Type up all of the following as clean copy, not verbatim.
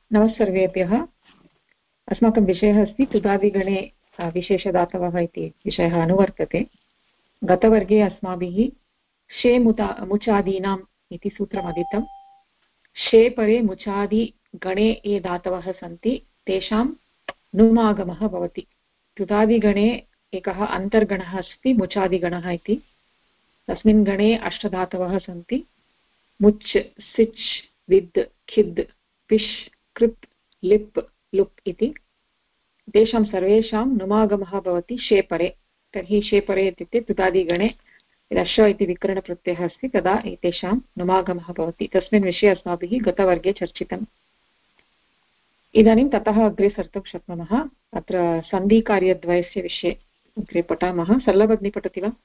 नमः सर्वेभ्यः। अस्माकं विषयः अस्ति तुदादिगणे विशेषधातवः इति विषयः अनुवर्तते। गतवर्गे अस्माभिः शे मुचादीनाम् इति सूत्रम् अधीतं। शे परे मुचादिगणे ये धातवः सन्ति तेषां नुमागमः भवति। तुदादिगणे एकः अन्तर्गणः अस्ति मुचादिगणः इति। तस्मिन् गणे अष्टधातवः सन्ति। मुच्, सिच्, विद्, खिद्, पिश्, कृत्, लिप्, लुप् इति। तेषां सर्वेषां नुमागमः भवति शेपरे। तर्हि शेपरे इत्युक्ते तुदादिगणे रश्व इति विकरणप्रत्ययः अस्ति तदा एतेषां नुमागमः भवति। तस्मिन् विषये अस्माभिः गतवर्गे चर्चितम्। इदानीं ततः अग्रे सर्तुं शक्नुमः। अत्र सन्धिकार्यद्वयस्य विषये अग्रे पठामः। सरलभगिनी पठति वा?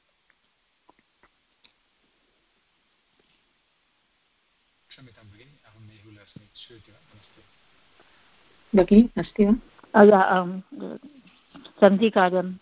भगिनी अस्ति वा? सन्धिकार्यं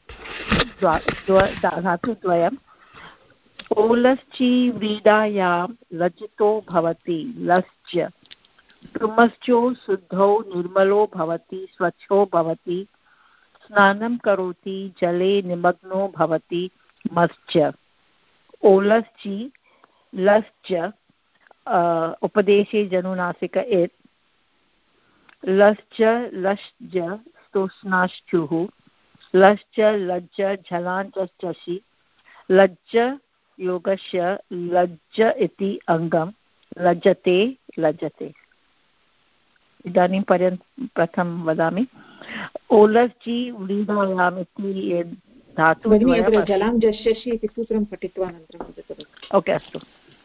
धातुद्वयम्। ओलश्चि व्रीडायां लज्जितो भवति लश्च। कृमश्चो शुद्धो निर्मलो भवति स्वच्छो भवति। स्नानं करोति जले निमग्नो भवति मश्च। ओलश्चि लश्च उपदेशे जनुनासिक एत्। लश्च लश्च स्तोष्णाश्चुः। लश्च लज्ज झलाञ्चषि। लज्ज योगस्य लज्ज इति अङ्गं। लज्जते लज्जते। इदानीं प्रथमं वदामि। ओलश्चि व्रीडायाम् इति धातु जलाञ्जषि इति सूत्रं पठित्वा अनन्तरं ओके अस्तु।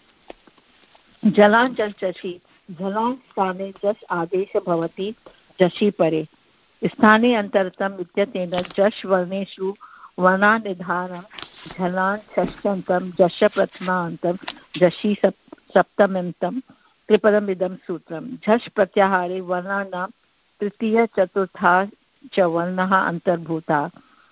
जलाञ्जषि जलान् स्थाने जस् आदेशः भवति जषि परे। स्थाने अन्तर्गतम् इत्यनेन जश् वर्णेषु वर्णानिधानं झलान् षष्ठ्यन्तं जश प्रथमान्तं जषि सप्तम्यन्तं त्रिपदमिदं सूत्रं। झष् प्रत्याहारे वर्णानां तृतीय चतुर्था च वर्णः अन्तर्भूता।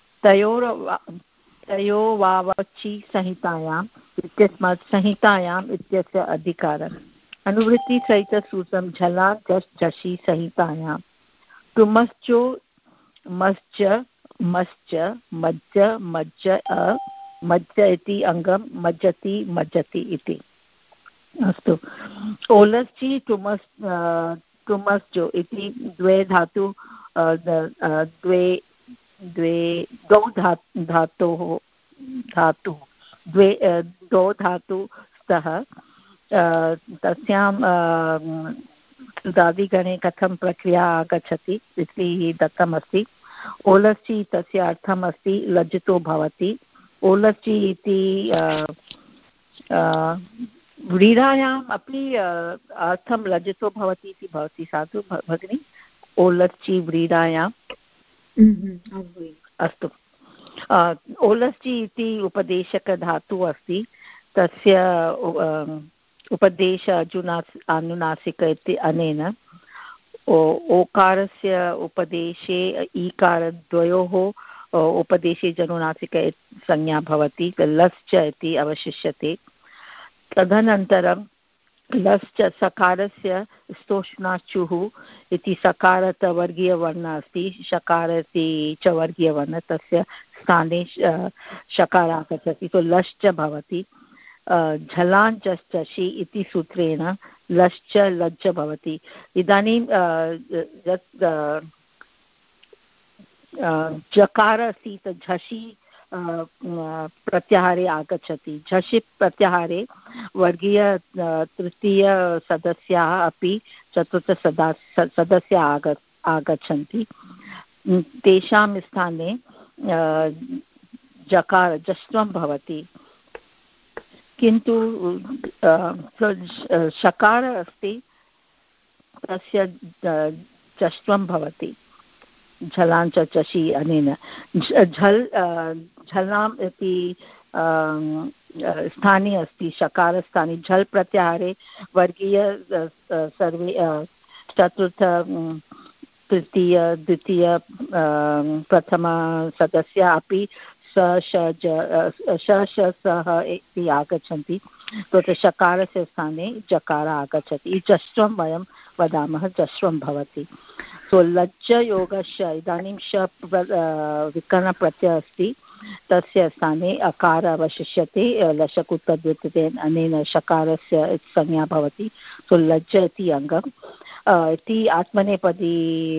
तयोर्वावचि संहितायाम् इत्यस्मात् संहितायाम् इत्यस्य अधिकारः। अनुवृत्तिसहितसूत्रं झलान् झष् झषि संहितायां। तुमश्चो मश्च मश्च मज्ज मज्ज मज्ज इति अङ्गं मज्जति मज्जति इति। अस्तु। ओलश्चि तुमश्चो इति द्वे धातु द्वौ धातु स्तः। तस्यां तुदादिगणे कथं प्रक्रिया आगच्छति इति दत्तमस्ति। ओलश्चि तस्य अर्थम् अस्ति लज्जितो भवति। ओलश्चि इति व्रीडायाम् अपि अर्थं लज्जितो भवति इति भवति साधु भगिनि। ओलश्चि व्रीडायाम् अस्तु। ओलश्चि इति उपदेशकधातुः अस्ति। तस्य उपदेश अनुनासिक इति अनेन ओकारस्य उपदेशे ईकारद्वयोः उपदेशे जनुनासिक संज्ञा भवति। लश्च इति अवशिष्यते। तदनन्तरं लश्च सकारस्य स्तोष्णाचुः इति सकारतवर्गीयवर्णः अस्ति। शकार इति च वर्गीयवर्णः तस्य स्थाने शकार आगच्छति तो लश्च भवति। झलाञ्चषि इति सूत्रेण लश्च लज्ज भवति। इदानीं जकार अस्ति झषि प्रत्याहारे आगच्छति। झषि प्रत्याहारे वर्गीय तृतीयसदस्याः अपि चतुर्थसदस्याः आगच्छन्ति। तेषां स्थाने जकार जस्त्वं भवति। किन्तु शकार अस्ति तस्य जस्त्वं भवति झलाञ्चषि अनेन। झलाम् इति स्थाने अस्ति शकारस्थाने। झल् प्रत्याहारे वर्गीय सर्वे चतुर्थ तृतीय द्वितीय प्रथमसदस्य अपि सः इति आगच्छन्ति तत्र शकारस्य स्थाने जकार आगच्छति जस्त्वं वयं वदामः जस्त्वं भवति सो लज्जयोगश्च इदानीं विकरणप्रत्ययः अस्ति तस्य स्थाने अकार अवशिष्यते लशकुत्तद्योतते अनेन शकारस्य संज्ञा भवति सो लज्ज इति अङ्गम् इति आत्मनेपदी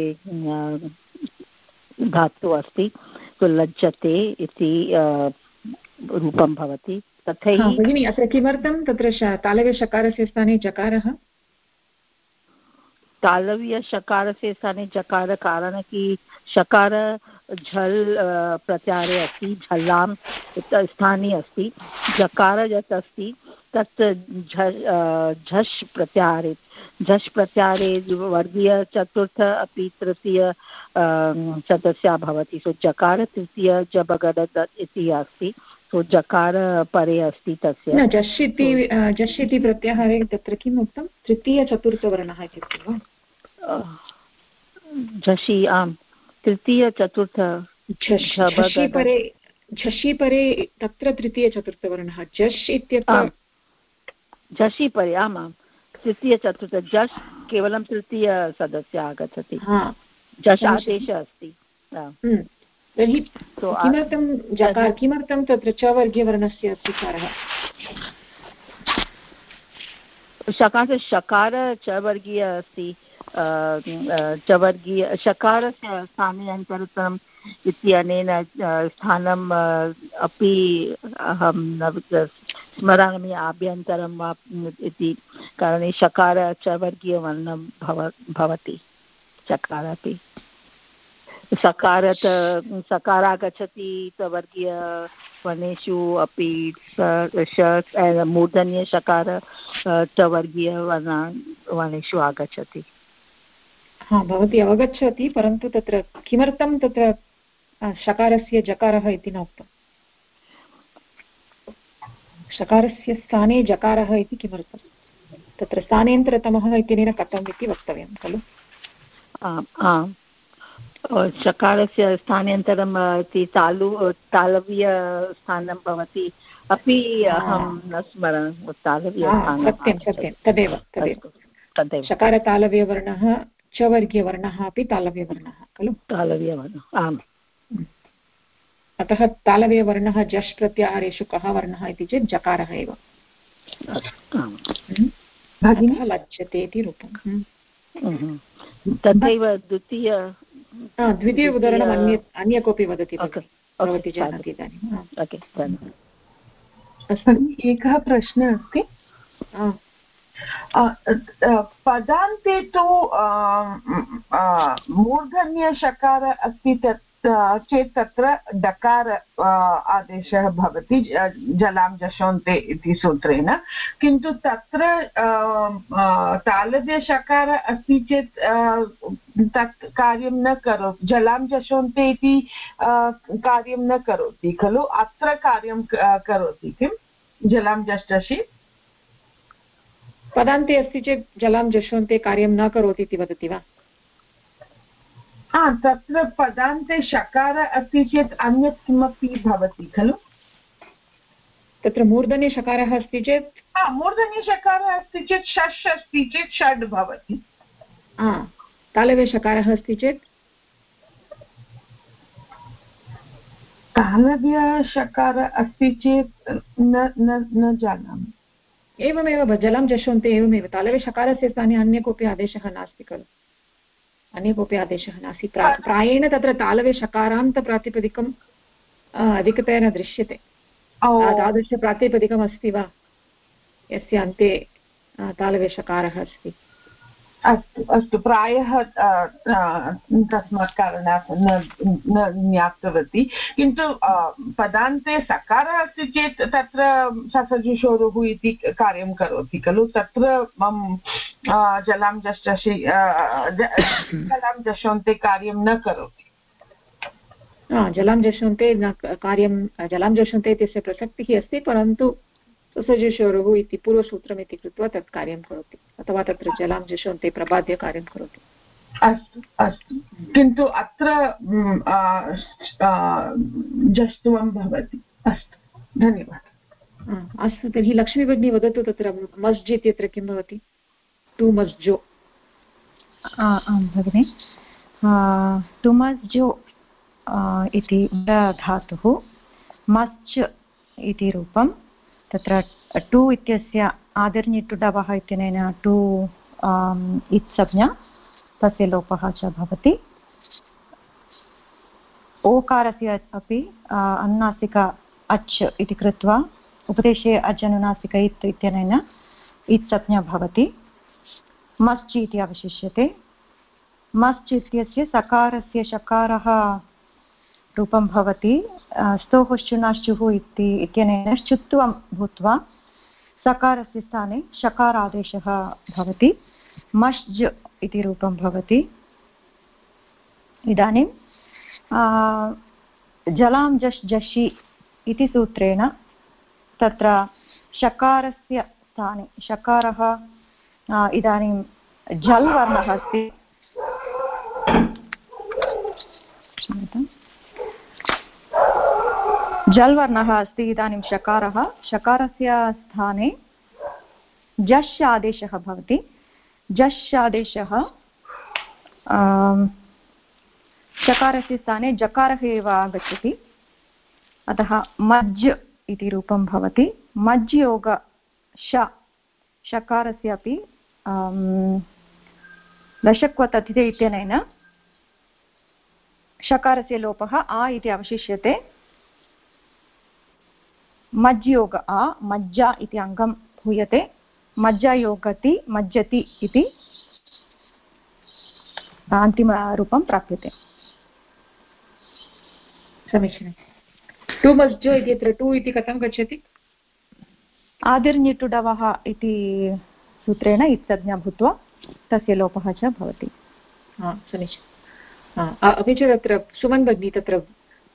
धातुः अस्ति सो लज्जते इति रूपं भवति तथैव भगिनि अत्र किमर्थं तत्र तालव्य शकारस्य स्थाने जकारः तालव्य शकारस्य स्थाने जकार कारण कि शकार झल् प्रत्याहारे अस्ति झल्लां स्थाने अस्ति जकार यत् अस्ति तत् झष् प्रत्याहारे वर्गीय चतुर्थ अपि तृतीय सदस्या भवति सो जकार तृतीय जबगड इति अस्ति सो जकार परे अस्ति तस्य झष् इति प्रत्याहारे तत्र किम् उक्तं तृतीयचतुर्थवर्णः इत्युक्ते वा झषि आम् तृतीयचतुर्थ झषि परे तत्र तृतीयचतुर्थवर्णः झष् इत्यत्र झषि परे आमां तृतीयचतुर्थ झष् केवलं तृतीयसदस्य आगच्छति झष् आदेशः अस्ति तर्हि किमर्थं तत्र च वर्गीयवर्णस्य स्वीकारः शकार च वर्गीय अस्ति च वर्गीय शकारस्य स्थाने अन्तरतरम् इत्यनेन स्थानम् अपि अहं न स्मरामि आभ्यन्तरम् इति कारणे शकार च वर्गीयवर्णं भवति चकार अपि सकार आगच्छति वर्गीयवर्णेषु अपि मूर्धन्य शकार च वर्गीयवर्णेषु आगच्छति भवती अवगच्छति परन्तु तत्र किमर्थं तत्र शकारस्य जकारः इति न उक्तम् शकारस्य स्थाने जकारः इति किमर्थं तत्र स्थानेन्तरतमः इत्यनेन कथम् इति वक्तव्यं खलु शकारस्य स्थानान्तरम् इति तालव्यस्थानं भवति अपि अहं न स्मरामि तालव्यस्थानं सत्यं तदेव शकारतालव्यवर्णः च वर्गीयवर्णः अपि तालव्यवर्णः खलु तालव्यवर्णः आम् अतः तालव्यवर्णः जश् प्रत्याहारेषु कः वर्णः इति चेत् जकारः एव भगिनी लज्जते इति रूपम् तथैव द्वितीय उदाहरणम् अन्य कोऽपि वदति भवती जानाति इदानीम् एकः प्रश्नः अस्ति पदान्ते तु मूर्धन्यशकार अस्ति चेत् तत्र डकार आदेशः भवति जलां जशोन्ते इति सूत्रेण किन्तु तत्र तालव्यशकार अस्ति चेत् तत् कार्यं न करोति जलां जशोन्ते इति कार्यं न करोति खलु अत्र कार्यं करोति किं जलां जष्टसि पदान्ते अस्ति चेत् जलां जशोन्ते कार्यं न करोति इति वदति वा तत्र पदान्ते शकार अस्ति चेत् अन्यत् किमपि भवति खलु तत्र मूर्धन्ये शकारः अस्ति चेत् मूर्धन्ये शकारः अस्ति चेत् षष् अस्ति चेत् षड् भवति तालव्ये शकारः अस्ति चेत् तालव्यशकार अस्ति चेत् न जानामि एवमेव जलं जशोन्ते एवमेव तालव्य शकारस्य स्थाने अन्य कोऽपि आदेशः नास्ति खलु अन्य कोऽपि आदेशः नास्ति प्रायेण तत्र तालव्य शकारान्तप्रातिपदिकम् अधिकतया न दृश्यते तादृशप्रातिपदिकम् अस्ति वा यस्य अन्ते तालव्य शकारः अस्ति अस्तु प्रायः तस्मात् कारणात् न ज्ञातवती किन्तु पदान्ते सकारः अस्ति चेत् तत्र ससजुषोरुः इति कार्यं करोति खलु तत्र जलां जशोन्ते कार्यं न करोति जलां जशोन्ते न कार्यं जलां जशोन्ते इत्यस्य प्रसक्तिः अस्ति परन्तु ससजुषोरुः इति पूर्वसूत्रम् इति कृत्वा तत् कार्यं करोति अथवा तत्र जलां जशोन्ते प्रबाद्य कार्यं करोति अस्तु अस्तु किन्तु अत्र जष्ट्वं भवति अस्तु धन्यवादः अस्तु तर्हि लक्ष्मी भगिनी वदतु तत्र मस्ज् इत्यत्र किं भवति टु मस्जो आं भगिनि टु मस्जो इति धातुः मस्ज् इति रूपं तत्र टु इत्यस्य आदिर्निटुडवः इत्यनेन टु इत्संज्ञा तस्य लोपः च भवति ओकारस्य अपि अनुनासिक अच् इति कृत्वा उपदेशे अच् अनुनासिक इत् इत्यनेन इत्संज्ञा भवति मस्च् इति अवशिष्यते मस्च् इत्यस्य सकारस्य शकारः रूपं भवति स्तोः इत्यनेन श्चुत्वं भूत्वा सकारस्य स्थाने शकारादेशः भवति मस्ज् इति रूपं भवति इदानीं जलां जश् जषि इति सूत्रेण तत्र शकारस्य स्थाने शकारः इदानीं जल् वर्णः अस्ति जल् वर्णः अस्ति इदानीं शकारस्य स्थाने जश् आदेशः भवति जश् आदेशः शकारस्य स्थाने जकारः एव आगच्छति अतः मज् इति रूपं भवति मज् योग शकारस्य अपि दशक्वतथिते इत्यनेन शकारस्य लोपः आ इति अवशिष्यते मज्योग आ मज्जा इति अङ्गं भूयते मज्जायोगति मज्जति इति अन्तिमरूपं प्राप्यते समीचीनं टु मस्जो इत्यत्र टु इति कथं गच्छति आदिर्निटुडवः इति सूत्रेण इत्संज्ञा भूत्वा तस्य लोपः च भवति समीचीनम् अपि च तत्र सुमन् भगिनी तत्र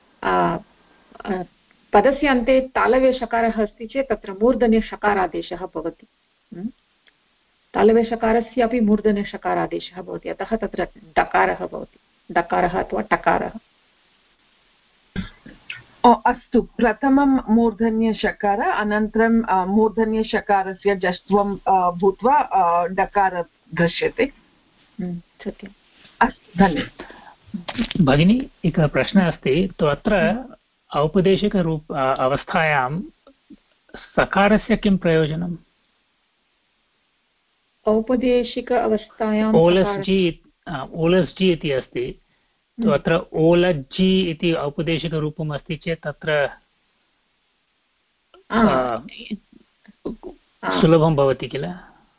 पदस्य अन्ते तालव्यषकारः अस्ति चेत् तत्र मूर्धन्यषकारादेशः भवति तालव्यषकारस्य अपि मूर्धन्यषकारादेशः भवति अतः तत्र डकारः भवति डकारः अथवा टकारः अस्तु प्रथमं मूर्धन्यषकार अनन्तरं मूर्धन्यषकारस्य जष्ट्वं भूत्वा डकार दृश्यते सत्यम् अस्तु धन्यवादः भगिनी एकः प्रश्नः अस्ति तु अत्र औपदेशिकरूप अवस्थायां सकारस्य किं प्रयोजनम् औपदेशिक अवस्थायां ओलस्जि इति अस्ति तु अत्र ओलज्जि इति औपदेशिकरूपम् अस्ति चेत् तत्र सुलभं भवति किल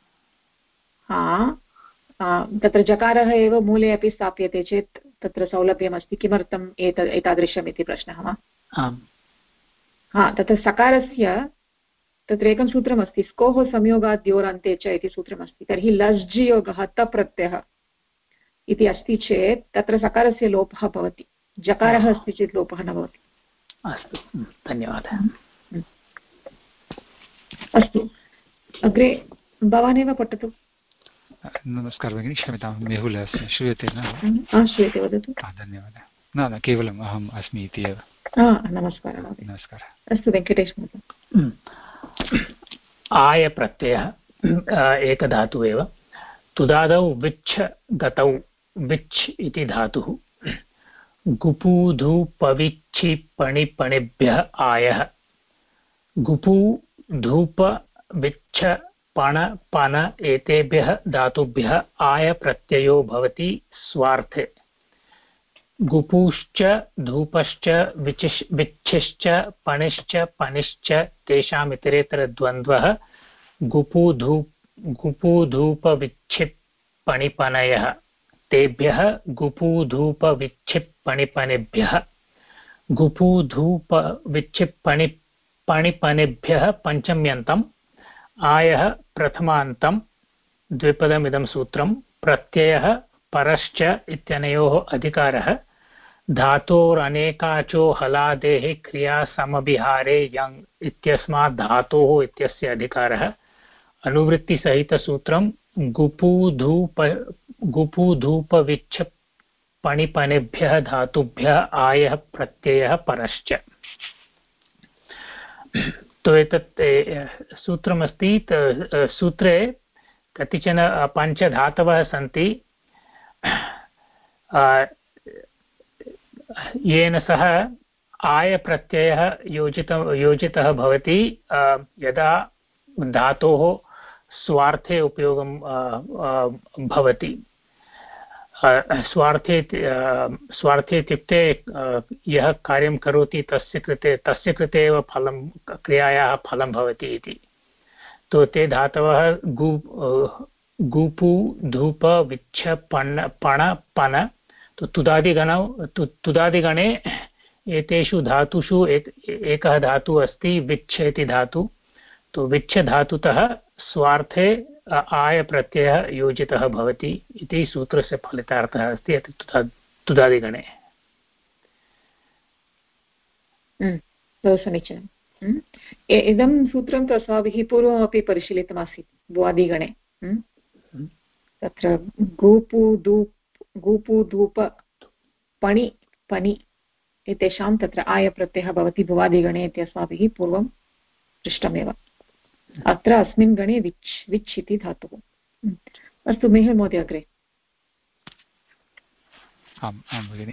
तत्र जकारः एव मूले अपि स्थाप्यते चेत् तत्र सौलभ्यमस्ति किमर्थम् एतादृशम् इति प्रश्नः वा तत्र सकारस्य तत्र एकं सूत्रमस्ति स्कोः संयोगात् द्योरन्ते च इति सूत्रमस्ति तर्हि लज्जि योगः तप्रत्ययः इति अस्ति चेत् तत्र सकारस्य लोपः भवति जकारः अस्ति चेत् लोपः न भवति अस्तु धन्यवादः अस्तु अग्रे भवानेव पठतु नमस्कारः भगिनी क्षम्यतां मेहुल अस्मि श्रूयते न श्रूयते वदतु धन्यवादः न केवलम् अहम् अस्मि इति एव नमस्कारः नमस्कारः अस्तु वेङ्कटेश महोदय आय प्रत्ययः एकधातुः एव तुदादौ विच्छ गतौ विच् इति धातुः गुपू धूप विच्छि पणि पणिभ्यः आयः गुपू धूप विच्छ पण पन एतेभ्यः धातुभ्यः आय प्रत्ययो भवति स्वार्थे गुपुश्च धूपश्च विच्छिश्च पणिश्च पनिश्च तेषाम् इतरेतरद्वन्द्वः गुपूधूपविच्छिप्पणिपनयः तेभ्यः गुपूधूपविच्छिप्पणिपनिभ्यः गुपूधूपविच्छिप्पणिपणिपनिभ्यः पञ्चम्यन्तम् आयः प्रथमान्तं द्विपदमिदं सूत्रं प्रत्ययः परश्च इत्यनयोः अधिकारः धातोरनेकाचो हलादेः क्रिया समभिहारे यङ् इत्यस्मात् धातोः इत्यस्य अधिकारः अनुवृत्तिसहितसूत्रं गुपु धूप विच्छ पणिपनेभ्यः धातुभ्यः आयः प्रत्ययः परश्च। तो एतत् सूत्रमस्ति। सूत्रे कतिचन पञ्चधातवः सन्ति येन सह आयप्रत्ययः योजितः भवति यदा धातोः स्वार्थे उपयोगं भवति। स्वार्थे इत्युक्ते यः कार्यं करोति तस्य कृते एव फलं, क्रियायाः फलं भवति इति। तो ते धातवः गुपु धूप विच्छ पण पन। तो तुदादिगणे एतेषु धातुषु एकः धातुः अस्ति विच्छ इति धातु। तो विच्छ धातुतः स्वार्थे आय प्रत्ययः योजितः भवति इति सूत्रस्य फलितार्थः अस्ति तुदादिगणे। समीचीनम्। इदं सूत्रं तु अस्माभिः पूर्वमपि परिशीलितमासीत् भुवादिगणे। तत्र गूपु धूप पणि पनि एतेषां तत्र आयप्रत्ययः भवति भुवादिगणे इति अस्माभिः पूर्वं पृष्टमेव। अत्र अस्मिन् गणे विच् इति धातुः। अस्तु मेहुल् महोदय अग्रे। आम् आं भगिनि।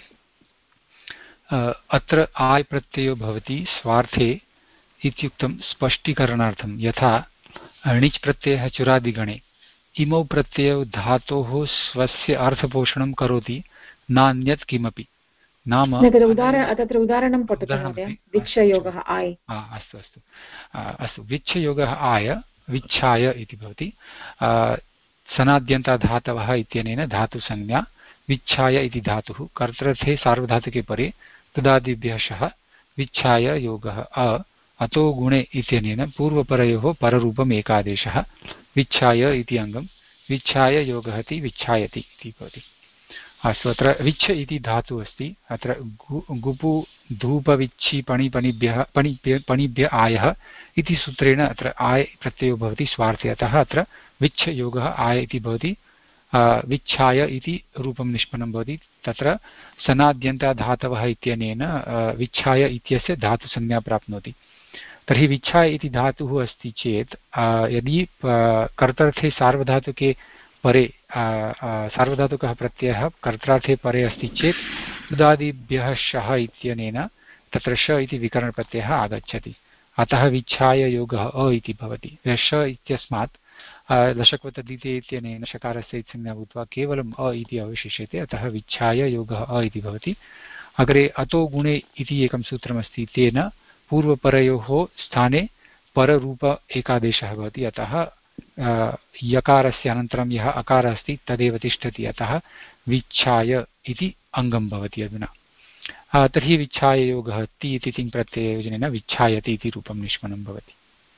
अत्र आय् प्रत्ययो भवति स्वार्थे इत्युक्तं स्पष्टीकरणार्थं। यथा णिच् प्रत्ययः चुरादिगणे इमौ प्रत्ययौ धातोः स्वस्य अर्थपोषणं करोति नान्यत् किमपि। नाम तत्र उदाहरणं पठतु महोदय। विच्छयोगः आय्। अस्तु अस्तु अस्तु। विच्छयोगः आय विच्छाय इति भवति। सनाद्यन्ताधातवः इत्यनेन धातुसंज्ञा विच्छाय इति धातुः कर्तृर्थे सार्वधातुके परे तदादिभ्यः शः विच्छाय योगः अतो गुणे इत्यनेन पूर्वपरयोः पररूपम् एकादेशः विच्छाय इति अङ्गं विच्छाय योगः इति विच्छायति इति भवति। अस्तु। अत्र विच्छ इति धातुः अस्ति। अत्र गुपु धूपविच्छि पणिभ्य आयः इति सूत्रेण अत्र आय प्रत्ययो भवति स्वार्थे। अतः अत्र विच्छ योगः आय इति भवति। विच्छाय इति रूपं निष्पन्नं भवति। तत्र सनाद्यन्ताधातवः इत्यनेन विच्छाय इत्यस्य धातुसंज्ञा प्राप्नोति। तर्हि विच्छाय इति धातुः अस्ति चेत् यदि कर्तर्थे सार्वधातुके परे सार्वधातुकः प्रत्ययः कर्त्रार्थे परे अस्ति चेत् तदादिभ्यः शः इत्यनेन तत्र श इति विकरणप्रत्ययः आगच्छति। अतः विच्छाय योगः अ इति भवति। श इत्यस्मात् लशक्वतदिते इत्यनेन शकारस्य इत्संज्ञा भूत्वा केवलम् अ इति अवशिष्यते। अतः विच्छाय योगः अ इति भवति। अग्रे अतो गुणे इति एकं सूत्रमस्ति। तेन पूर्वपरयोः स्थाने पररूप एकादेशः भवति। अतः यकारस्य अनन्तरं यः अकारः अस्ति तदेव तिष्ठति। अतः विच्छाय इति अङ्गं भवति अधुना। तर्हि विच्छाय योगः ति इति तिङ् प्रत्यययोजनेन विच्छायति इति रूपं निष्पन्नं भवति।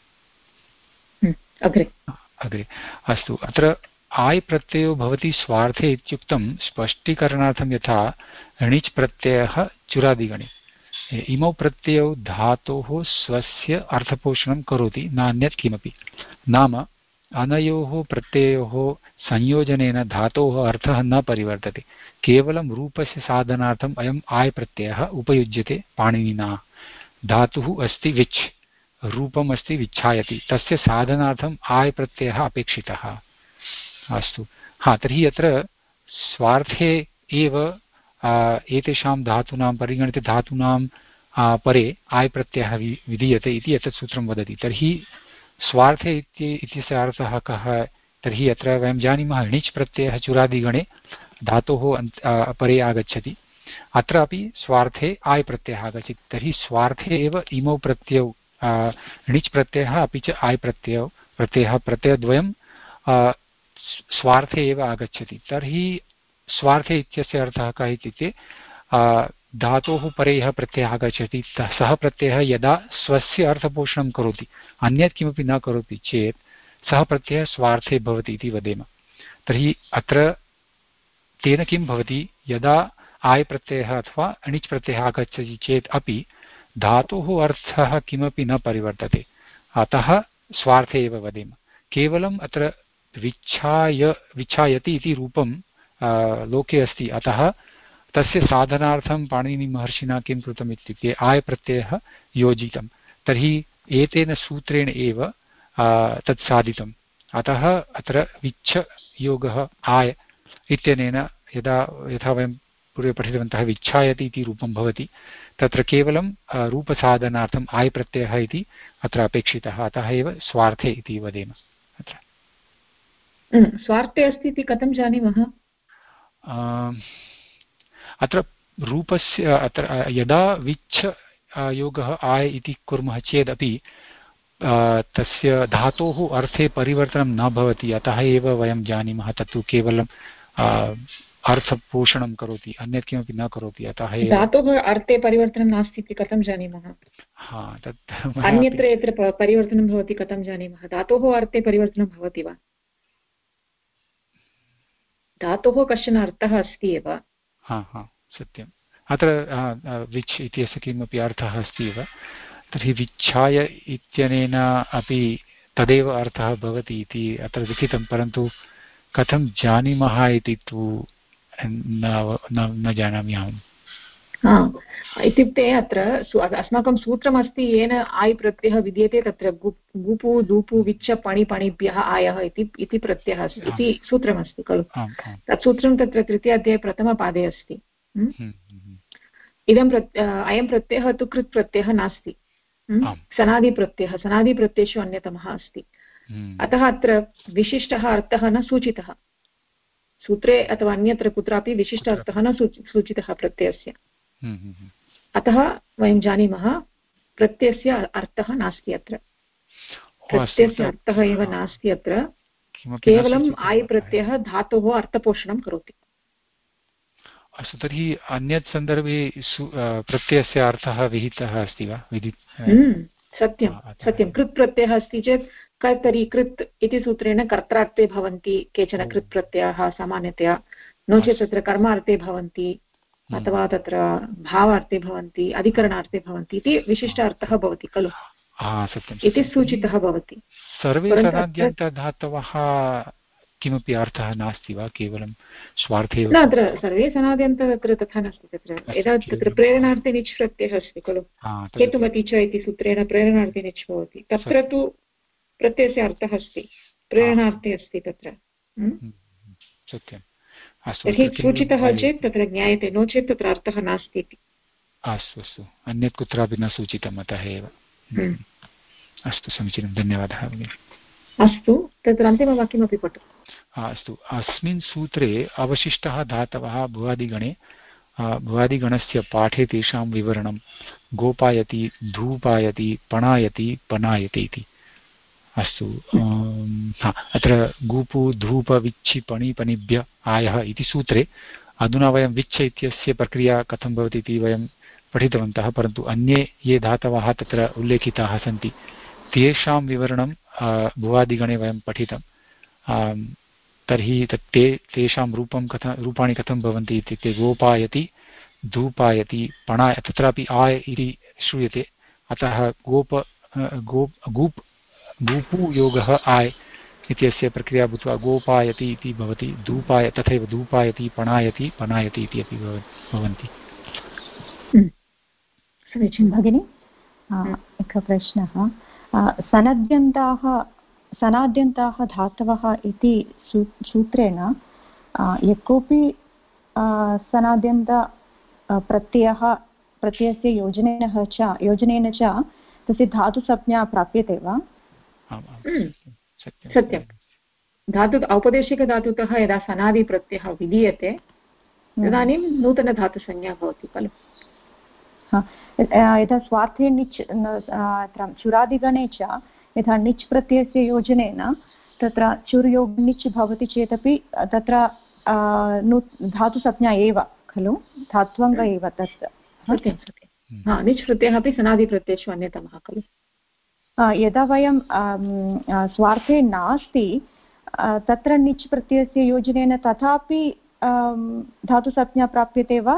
अग्रे अस्तु। अत्र आय् प्रत्ययो भवति स्वार्थे इत्युक्तं स्पष्टीकरणार्थं। यथा णिच् प्रत्ययः चुरादिगणे इमौ प्रत्ययौ धातोः स्वस्य अर्थपोषणं करोति नान्यत् किमपि। नाम अनयोः प्रत्ययोः संयोजनेन धातोः अर्थः न परिवर्तते। केवलं रूपस्य साधनार्थम् अयम् आय् प्रत्ययः उपयुज्यते पाणिनिना। धातुः अस्ति विच्, रूपम् अस्ति विच्छायति, तस्य साधनार्थम् आय् प्रत्ययः अपेक्षितः। अस्तु। तर्हि अत्र स्वार्थे एव एतेषां धातूनां परिगणितधातूनां परे आय् प्रत्ययः विधीयते इति एतत् सूत्रं वदति। तर्हि स्वार्थे इत्यस्य अर्थः कः? तर्हि अत्र वयं जानीमः णिच् प्रत्ययः चुरादिगणे धातोः परे आगच्छति। अत्रापि स्वार्थे आय् प्रत्ययः आगच्छति। तर्हि स्वार्थे एव इमौ प्रत्ययौ णिच् प्रत्ययः अपि च आय् प्रत्ययद्वयं स्वार्थे एव आगच्छति। तर्हि स्वार्थे इत्यस्य अर्थः कः इत्युक्ते धातोः परे यः प्रत्ययः आगच्छति सः प्रत्ययः यदा स्वस्य अर्थपोषणं करोति, अन्यत् किमपि न करोति चेत् सः प्रत्ययः स्वार्थे भवति इति वदेम। तर्हि अत्र तेन किं भवति, यदा आय् प्रत्ययः अथवा णिच् प्रत्ययः आगच्छति चेत् अपि धातोः अर्थः किमपि न परिवर्तते, अतः स्वार्थे एव वदेम। केवलम् अत्र विच्छायति इति रूपं लोके अस्ति, अतः तस्य साधनार्थं पाणिनिमहर्षिणा किं कृतम् इत्युक्ते आय् प्रत्ययः योजितं। तर्हि एतेन सूत्रेण एव तत् साधितम्। अतः अत्र विच्छयोगः आय् इत्यनेन यथा वयं पूर्वे पठितवन्तः विच्छायति इति रूपं भवति, तत्र केवलं रूपसाधनार्थम् आय् प्रत्ययः इति अत्र अपेक्षितः, अतः एव स्वार्थे इति वदेम। स्वार्थे अस्ति इति कथं जानीमः? अत्र रूपस्य अत्र यदा विच्छ योगः आय् इति कुर्मः चेदपि तस्य धातोः अर्थे परिवर्तनं न भवति, अतः एव वयं जानीमः तत्तु केवलं अर्थपोषणं करोति, अन्यत् किमपि न करोति, अतः धातोः अर्थे परिवर्तनं नास्ति इति कथं जानीमः? तत् अन्यत्र यत्र परिवर्तनं भवति कथं जानीमः? धातोः अर्थे परिवर्तनं भवति वा? धातोः कश्चन अर्थः अस्ति एव। सत्यम्। अत्र विच् इत्यस्य किमपि अर्थः अस्ति एव, तर्हि विच्छाय इत्यनेन अपि तदेव अर्थः भवति इति अत्र लिखितं, परन्तु कथं जानीमः इति तु न जानामि अहम्। इत्युक्ते अत्र अस्माकं सूत्रमस्ति येन आय् प्रत्ययः विद्यते, तत्र गुपु धूपु विच्छ पणि पणिभ्यः आयः इति प्रत्ययः अस्ति इति सूत्रमस्ति खलु। तत् सूत्रं तत्र तृतीयाध्याये प्रथमपादे अस्ति। अयं प्रत्ययः तु कृत् प्रत्ययः नास्ति, सनादिप्रत्ययः, सनादिप्रत्ययेषु अन्यतमः अस्ति। अतः अत्र विशिष्टः अर्थः न सूचितः, सूत्रे अथवा अन्यत्र कुत्रापि विशिष्ट अर्थः न सूचितः प्रत्ययस्य। अतः वयं जानीमः प्रत्ययस्य अर्थः नास्ति, अत्र प्रत्ययस्य अर्थः एव नास्ति, अत्र केवलम् आय् प्रत्ययः धातोः अर्थपोषणं करोति। अस्तु, तर्हि अन्यत् सन्दर्भे प्रत्ययस्य अर्थः विहितः अस्ति वा? सत्यं सत्यं। कृत् प्रत्ययः अस्ति चेत् कर्तरि कृत् इति सूत्रेण कर्त्रार्थे भवन्ति केचन कृत् प्रत्ययाः सामान्यतया, नो चेत् तत्र कर्मार्थे भवन्ति अथवा तत्र भावार्थे भवन्ति, अधिकरणार्थे भवन्ति इति विशिष्ट अर्थः भवति खलु, इति सूचितः भवति। सर्वे सनाद्यन्तधातवः किमपि अर्थः नास्ति वा, केवलं स्वार्थे? न, अत्र सर्वे सनाद्यन्त तत्र तथा नास्ति। तत्र यदा तत्र प्रेरणार्थे निच् प्रत्ययः अस्ति खलु, हेतुमति च इति सूत्रेण प्रेरणार्थे निच् भवति, तत्र तु प्रत्ययस्य अर्थः अस्ति, प्रेरणार्थे अस्ति तत्र। सत्यम्। तर्हि सूचितः चेत् तत्र ज्ञायते, नो चेत् तत्र अर्थः नास्ति इति। अस्तु अस्तु, अन्यत् कुत्रापि न सूचितम्, अतः एव। अस्तु, समीचीनं, धन्यवादः भगिनि। अस्तु, तत्र अन्तिमवाक्यमपि पठतु। अस्तु, अस्मिन् सूत्रे अवशिष्टः धातवः भुवादिगणस्य पाठे तेषां विवरणं गोपायति, धूपायति, पणायति, पनायति इति। अस्तु, अत्र गूपु धूप विच्छि पणि पणिभ्य आयः इति सूत्रे अधुना वयं विच्छ इत्यस्य प्रक्रिया कथं भवति इति वयं पठितवन्तः, परन्तु अन्ये ये धातवः तत्र उल्लेखिताः सन्ति तेषां विवरणं भुवादिगणे वयं पठितं। तर्हि तेषां रूपाणि कथं भवन्ति इत्युक्ते गोपायति, धूपायति, पणाय, तत्रापि आय इति श्रूयते, अतः गूपु योगः आय् इत्यस्य प्रक्रिया भूत्वा गोपायति इति भवति, तथैव धूपायति, पणायति, पनायति इति अपि भवन्ति। समीचीनं भगिनि। एकः प्रश्नः, सनाद्यन्ताः धातवः इति सूत्रेण यः कोऽपि सनाद्यन्त प्रत्ययस्य योजनेन च तस्य धातुसंज्ञा प्राप्यते वा? सत्यं। धातु औपदेशिकधातुतः यदा सनादिप्रत्ययः विधीयते तदानीं नूतनधातुसंज्ञा भवति खलु। यथा स्वार्थे निच् चुरादिगणे च यथा निच् प्रत्ययस्य योजनेन तत्र चुर्योग निच् भवति चेदपि तत्र धातुसंज्ञा एव खलु, धात्वङ्ग एव तत्। सत्यं सत्यं। निच् प्रत्ययः अपि सनादिप्रत्ययेषु अन्यतमः खलु। यदा वयं स्वार्थे नास्ति तत्र निच् प्रत्ययस्य योजनेन तथापि धातुसंज्ञा प्राप्यते वा?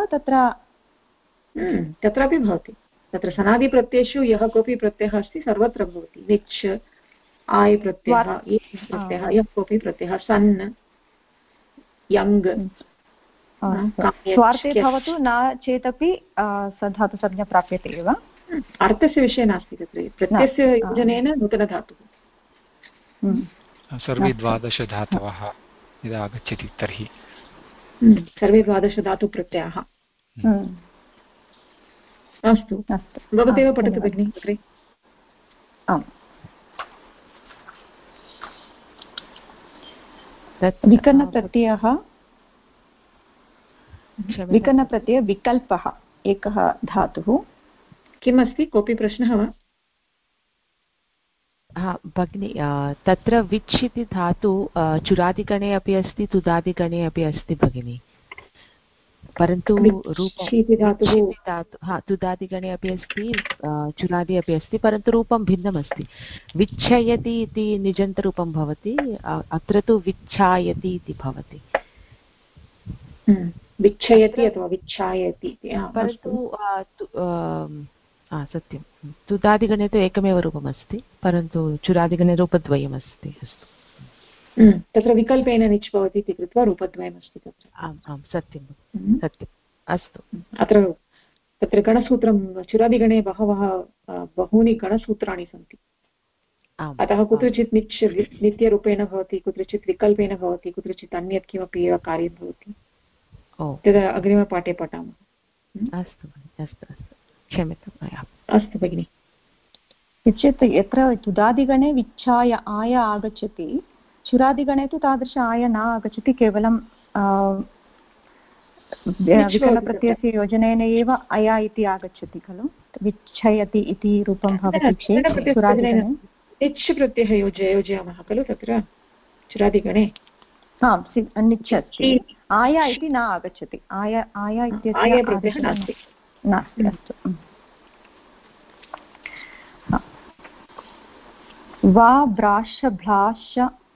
तत्रापि भवति। तत्र सनादिप्रत्ययेषु यः कोऽपि प्रत्ययः अस्ति सर्वत्र भवति, निच् आय् प्रत्ययः प्रत्ययः यः कोऽपि प्रत्ययः सन् यङ् स्वार्थे भवतु न चेदपि सधातुसंज्ञा प्राप्यते एव अर्थस्य विषये नास्ति तत्र प्रत्ययस्य योजनेन नूतनधातुः सर्वे 12 धातवः यदा आगच्छति तर्हि सर्वे 12 धातुप्रत्ययाः अस्तु भवतेव पठतु भगिनि अग्रे आम् विकरणप्रत्ययः विकल्पः एकः धातुः किमस्ति कोऽपि प्रश्नः वा भगिनि तत्र विच् इति धातु चुरादिगणे अपि अस्ति तुदादिगणे अपि अस्ति भगिनि परन्तु तुदादिगणे अपि अस्ति चुरादि अपि अस्ति परन्तु रूपं भिन्नमस्ति विच्छयति इति निजन्तरूपं भवति अत्र तु विच्छायति इति भवति विच्छयति अथवा विच्छायति परन्तु सत्यं तुदादिगणे तु एकमेव रूपमस्ति परन्तु चुरादिगणे रूपद्वयमस्ति अस्तु तत्र विकल्पेन निच् भवति इति कृत्वा रूपद्वयमस्ति तत्र आम् आं सत्यं सत्यम् अस्तु अत्र तत्र गणसूत्रं चुरादिगणे बहूनि गणसूत्राणि सन्ति अतः कुत्रचित् निच् नित्यरूपेण भवति कुत्रचित् विकल्पेन भवति कुत्रचित् अन्यत् किमपि एव कार्यं भवति तद् अग्रिमपाठे पठामः अस्तु अस्तु क्षम्यताम् अस्तु भगिनि इत्युक्ते यत्र तुदादिगणे विच्छाय आय आगच्छति चुरादिगणे तु तादृश आय न आगच्छति केवलं विकरणप्रत्ययस्य योजनेन एव अय इति आगच्छति खलु विच्छयति इति रूपं भवति चेत् चुरादिगणे निच् प्रत्ययः योजयामः खलु तत्र चुरादिगणे आम् निच् अस्ति आय इति न आगच्छति आय इत्यस्य नास्ति अस्तु वा भ्राश भ्लाश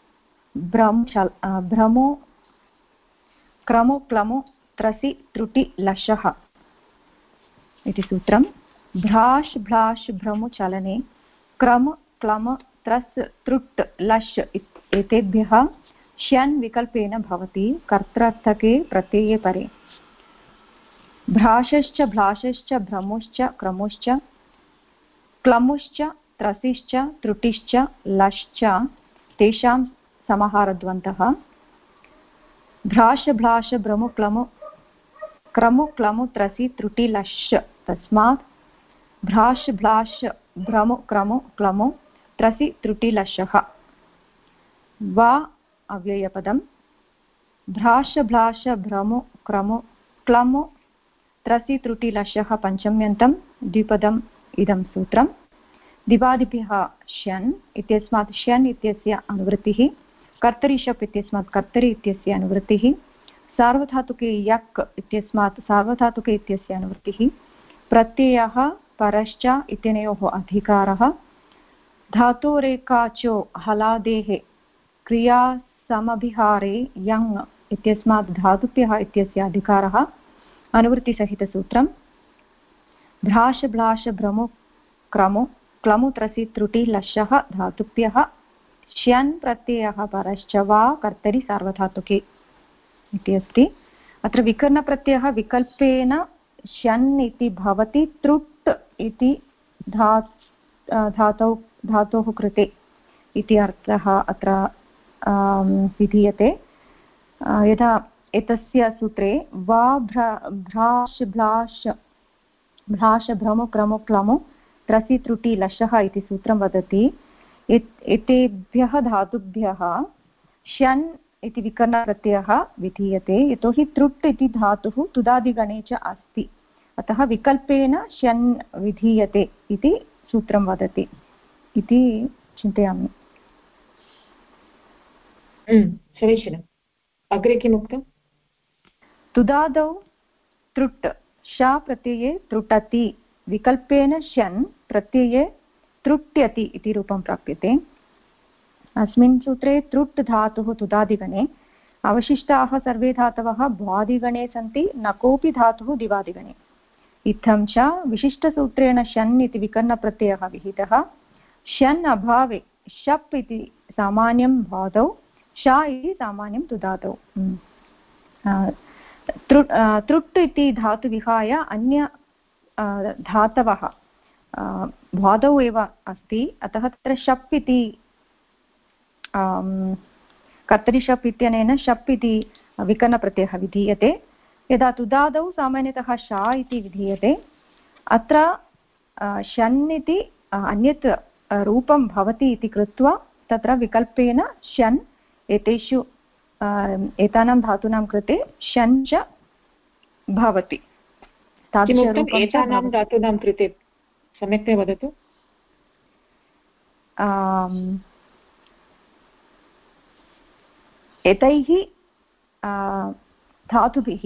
भ्रमो क्रमो क्लमो त्रसि त्रुटि लशः इति सूत्रं भ्राश भ्लाश भ्रमो चलने क्रम क्लम त्रस् त्रुट् लश् एतेभ्यः श्यन् विकल्पेन भवति कर्तृर्थके प्रत्यये परे भ्राशश्च भ्लाशश्च भ्रमोश्च क्रमोश्च क्लमुश्च त्रसिश्च त्रुटिश्च लश्च तेषां समाहारद्वन्द्वः भ्राश भ्लाश भ्रमु क्लमु क्रमु क्लमु त्रसि त्रुटि लश् तस्मात् भ्राश भ्लाश भ्रमु क्रमु क्लमु त्रसि त्रुटि लशः वा अव्ययपदं भ्राश भ्लाश भ्रमु क्रमु क्लमु त्रसि त्रुटि लशः पञ्चम्यन्तं द्विपदम् इदं सूत्रं दिवादिभ्यः श्यन् इत्यस्मात् श्यन् इत्यस्य अनुवृत्तिः कर्तरि शप् इत्यस्मात् कर्तरि इत्यस्य अनुवृत्तिः सार्वधातुके यक् इत्यस्मात् सार्वधातुके इत्यस्य अनुवृत्तिः प्रत्ययः परश्च इत्यनयोः अधिकारः धातोरेकाचो हलादेः क्रियासमभिहारे यङ् इत्यस्मात् धातुभ्यः इत्यस्य अधिकारः अनुवृत्तिसहितसूत्रं भ्राश भ्लाश भ्रमु क्रमु क्लमु त्रसि त्रुटि लशः धातुभ्यः श्यन् प्रत्ययः परश्च वा कर्तरि सार्वधातुके इति अस्ति अत्र विकरणप्रत्ययः विकल्पेन श्यन् इति भवति त्रुट् इति धातोः कृते इति अर्थः अत्र विधीयते यदा एतस्य सूत्रे वा भ्राश भ्लाश भ्राश भ्रमु क्रमु क्लमु त्रसि त्रुटि लशः इति सूत्रं वदति एतेभ्यः धातुभ्यः श्यन् इति विकरणप्रत्ययः विधीयते यतोहि त्रुट् इति धातुः तुदादिगणे च अस्ति अतः विकल्पेन श्यन् विधीयते इति सूत्रं वदति इति चिन्तयामि समीचीनम् अग्रे किम् उक्तं तुदादौ त्रुट् शा प्रत्यये त्रुटति विकल्पेन श्यन् प्रत्यये त्रुट्यति इति रूपं प्राप्यते अस्मिन् सूत्रे त्रुट् धातुः तुदादिगणे अवशिष्टाः सर्वे धातवः भ्वादिगणे सन्ति न कोऽपि धातुः दिवादिगणे इत्थं च विशिष्टसूत्रेण श्यन् इति विकरणप्रत्ययः विहितः श्यन् अभावे शप् इति सामान्यं धातौ, शा इति सामान्यं तुदातौ। तृट् इति धातु विहाय अन्य धातवः भ्वादौ एव अस्ति, अतः तत्र शप् इति कर्तरिशप् इत्यनेन शप् इति विकरणप्रत्ययः विधीयते। यदा तुदादौ सामान्यतः शा इति विधीयते, अत्र शन् इति अन्यत् रूपं भवति इति कृत्वा तत्र विकल्पेन शन् एतेषु एतानां धातूनां कृते शन् च भवति। एतानां धातूनां कृते सम्यक्तया वदतु। एतैः धातुभिः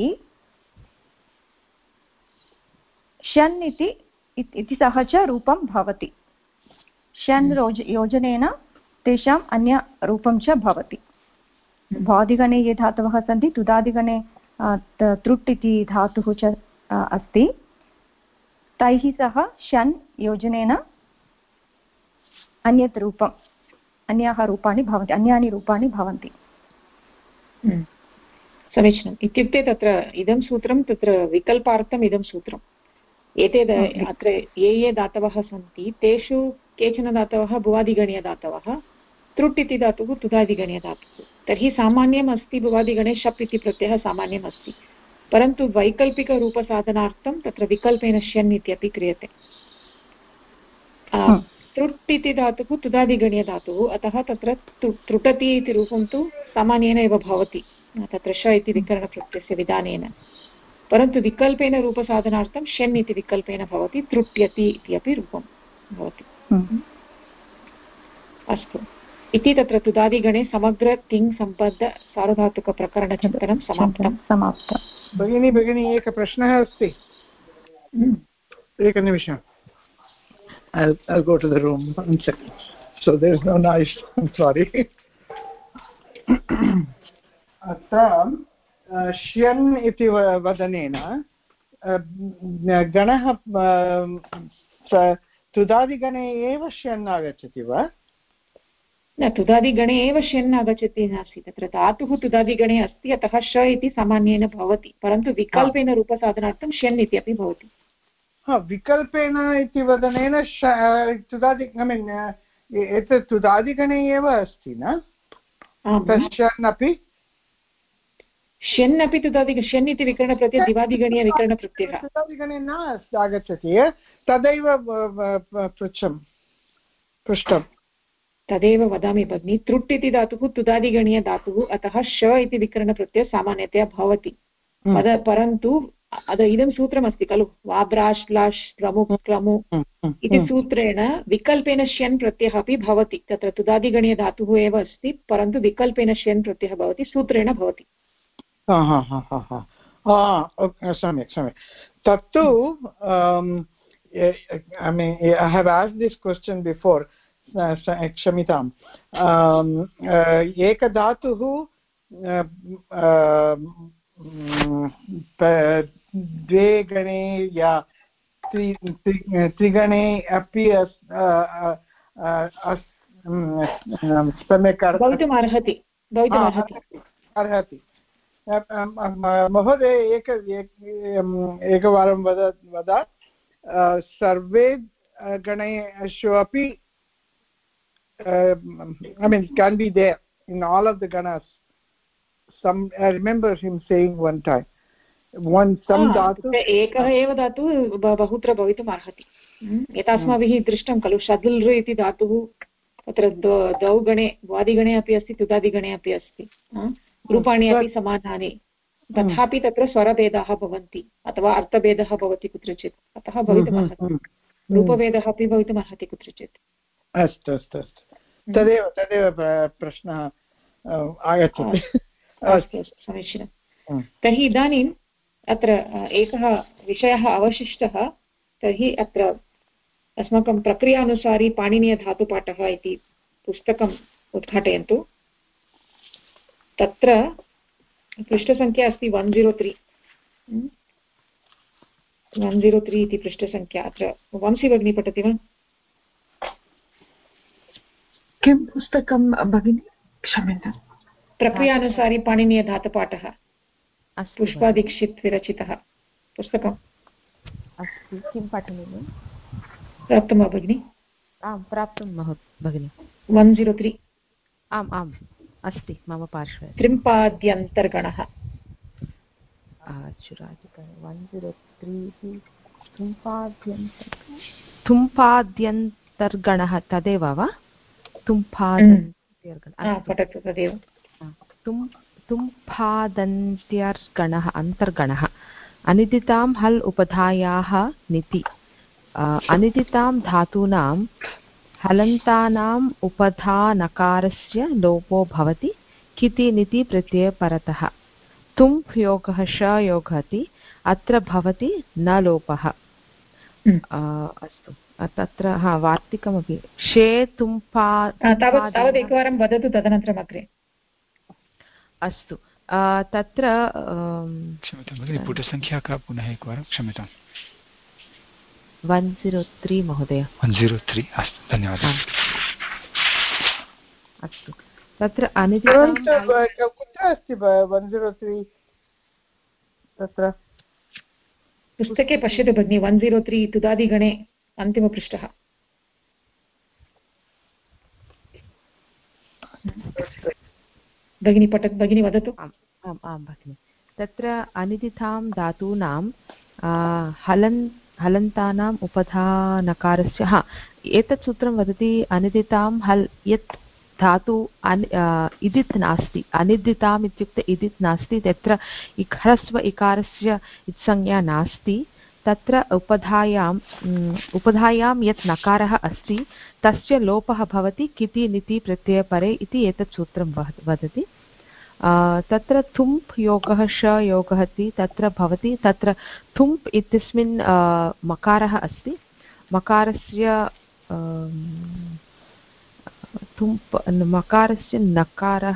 शन् इति सह च रूपं भवति। शन् योजनेन तेषाम् अन्यरूपं च भवति। भ्वादिगणे ये धातवः सन्ति, तुदादिगणे तृट् इति धातुः च अस्ति, तैः सह शन् योजनेन अन्यत् रूपम् अन्यानि रूपाणि भवन्ति। समीचीनम्। इत्युक्ते तत्र इदं सूत्रं तत्र विकल्पार्थम् इदं सूत्रम्। एते अत्र ये धातवः सन्ति तेषु केचन धातवः भुवादिगणीयधातवः, तृट् इति धातुः तुदादिगणीयधातुः। तर्हि सामान्यम् अस्ति, भुवादिगणे शप् इति प्रत्ययः सामान्यम् अस्ति, परन्तु वैकल्पिकरूपसाधनार्थं तत्र विकल्पेन शन् इत्यपि क्रियते। तृट् इति धातुः तुदादिगणीयधातुः, अतः तत्र तृटति इति रूपं तु सामान्येन एव भवति तत्र श इति विकरणप्रत्ययस्य विधानेन, परन्तु विकल्पेन रूपसाधनार्थं शन् इति विकल्पेन भवति, तृट्यति इति अपि रूपं भवति। अस्तु, इति तत्र तुदादिगणे समग्र तिङ् सम्बद्ध सार्वधातुकप्रकरणचिन्तनं समाप्तम्। भगिनी एकः प्रश्नः अस्ति, एकनिमिषम्। I'll go to the room. 1 second. So there is no noise. I'm sorry. अत्र श्यन् इति वदनेन गणः तुदादिगणे एव श्यन् आगच्छति वा? न, तुदादिगणे एव शन् आगच्छति नास्ति, तत्र धातुः तुदादिगणे अस्ति, अतः श इति सामान्येन भवति, परन्तु विकल्पेन रूपसाधनार्थं शन् इति अपि भवति। विकल्पेन इति वदनेन तुदादि एतत् तुदादिगणे एव अस्ति न? शन् अपि शन् इति विकरणप्रत्ययः दिवादिगणीय विकरणप्रत्ययः तुदादिगणे न आगच्छति, तदैव पृष्टं तदेव वदामि भगिनि। तृट् इति धातुः तुदादिगणीय धातुः, अतः श इति विकरणप्रत्ययः सामान्यतया भवति, परन्तु इदं सूत्रमस्ति खलु, वाब्राश् ब्लाश् प्रमुक् क्लमु इति सूत्रेण विकल्पेन श्यन् प्रत्ययः अपि भवति। तत्र तुदादिगणीय धातुः एव अस्ति, परन्तु विकल्पेन श्यन् प्रत्ययः भवति, सूत्रेण भवति। सम्यक्। तत्तु I have asked this question before, क्षम्यताम्। एकधातुः द्वे गणे या त्रिगणे अपि सम्यक् भवितुमर्हति। महोदय एकवारं वद सर्वे गणेषु अपि can be there in all of the ganas. I remember him saying one time dhatu एकः एव धातुः बहुत्र भवितुम् अर्हति। यथा अस्माभिः दृष्टं खलु, शदुल् इति धातुः तत्र द्वौ गणे, वादिगणे अपि अस्ति, तुदादिगणे अपि अस्ति, रूपाणि अपि समानानि, तथापि तत्र स्वरभेदाः भवन्ति अथवा अर्थभेदः भवति कुत्रचित्, अतः भवितुमर्हति। रूपभेदः अपि भवितुमर्हति कुत्रचित्। अस्तु तदेव प्रश्नः आगच्छति। अस्तु, समीचीनं। तर्हि इदानीम् अत्र एकः विषयः अवशिष्टः। तर्हि अत्र अस्माकं प्रक्रियानुसारी पाणिनीयधातुपाठः इति पुस्तकम् उद्घाटयन्तु। तत्र पृष्ठसङ्ख्या अस्ति 103 इति पृष्ठसङ्ख्या। अत्र वंशी भगिनी पठति वा? किं पुस्तकं भगिनी क्षम्यताम् प्रक्रियानुसारी पाणिनीयधातुपाठः पुष्पादीक्षित् विरचितः पुस्तकम् अस्ति किं पठनीयं प्राप्तं वा भगिनि आं प्राप्तं भगिनि 103 आम् आम् अस्ति मम पार्श्वे त्रिम्पाद्यन्तर्गणः 103 तुम्पाद्यन्तर्गणः तदेव वा पठतु तदेव तुम्पादन्त्यर्गणः अन्तर्गणः अनिदितां हल् उपधायाः निति अनिदितां धातूनां हलन्तानाम् उपधानकारस्य लोपो भवति किति निति प्रत्यये परतः तुम्प् योगः श योगति अत्र भवति न लोपः अस्तु तत्र वार्तिकमपि शे तुम्पा तावदेकवारं वदतु तदनन्तरम् अग्रे अस्तु तत्र क्षम्यतां भगिनि पुटसङ्ख्या का पुनः एकवारं क्षम्यताम् 103 महोदय 103 अस्तु धन्यवादः अस्तु तत्र कुत्र अस्ति 103 तत्र पुस्तके पश्यतु भगिनि 103 तुदादिगणे अन्तिमपृष्ठः भगिनी भगिनी वदतु आम् आं भगिनि तत्र अनिदितां धातूनां हलन्तानाम् उपधानकारस्य एतत् सूत्रं वदति अनिदितां हल् यत् धातु इदित् नास्ति अनिदिताम् इत्युक्ते इदित् नास्ति तत्र ह्रस्व इकारस्य इत्संज्ञा नास्ति तत्र उपधायां यत् नकारः अस्ति तस्य लोपः भवति किति निति प्रत्ययपरे इति एतत् सूत्रं वदति तत्र थुम्प् योगः श योगः इति तत्र भवति तत्र थुम्प् इत्यस्मिन् मकारः अस्ति मकारस्य थुम्प् मकारस्य नकारः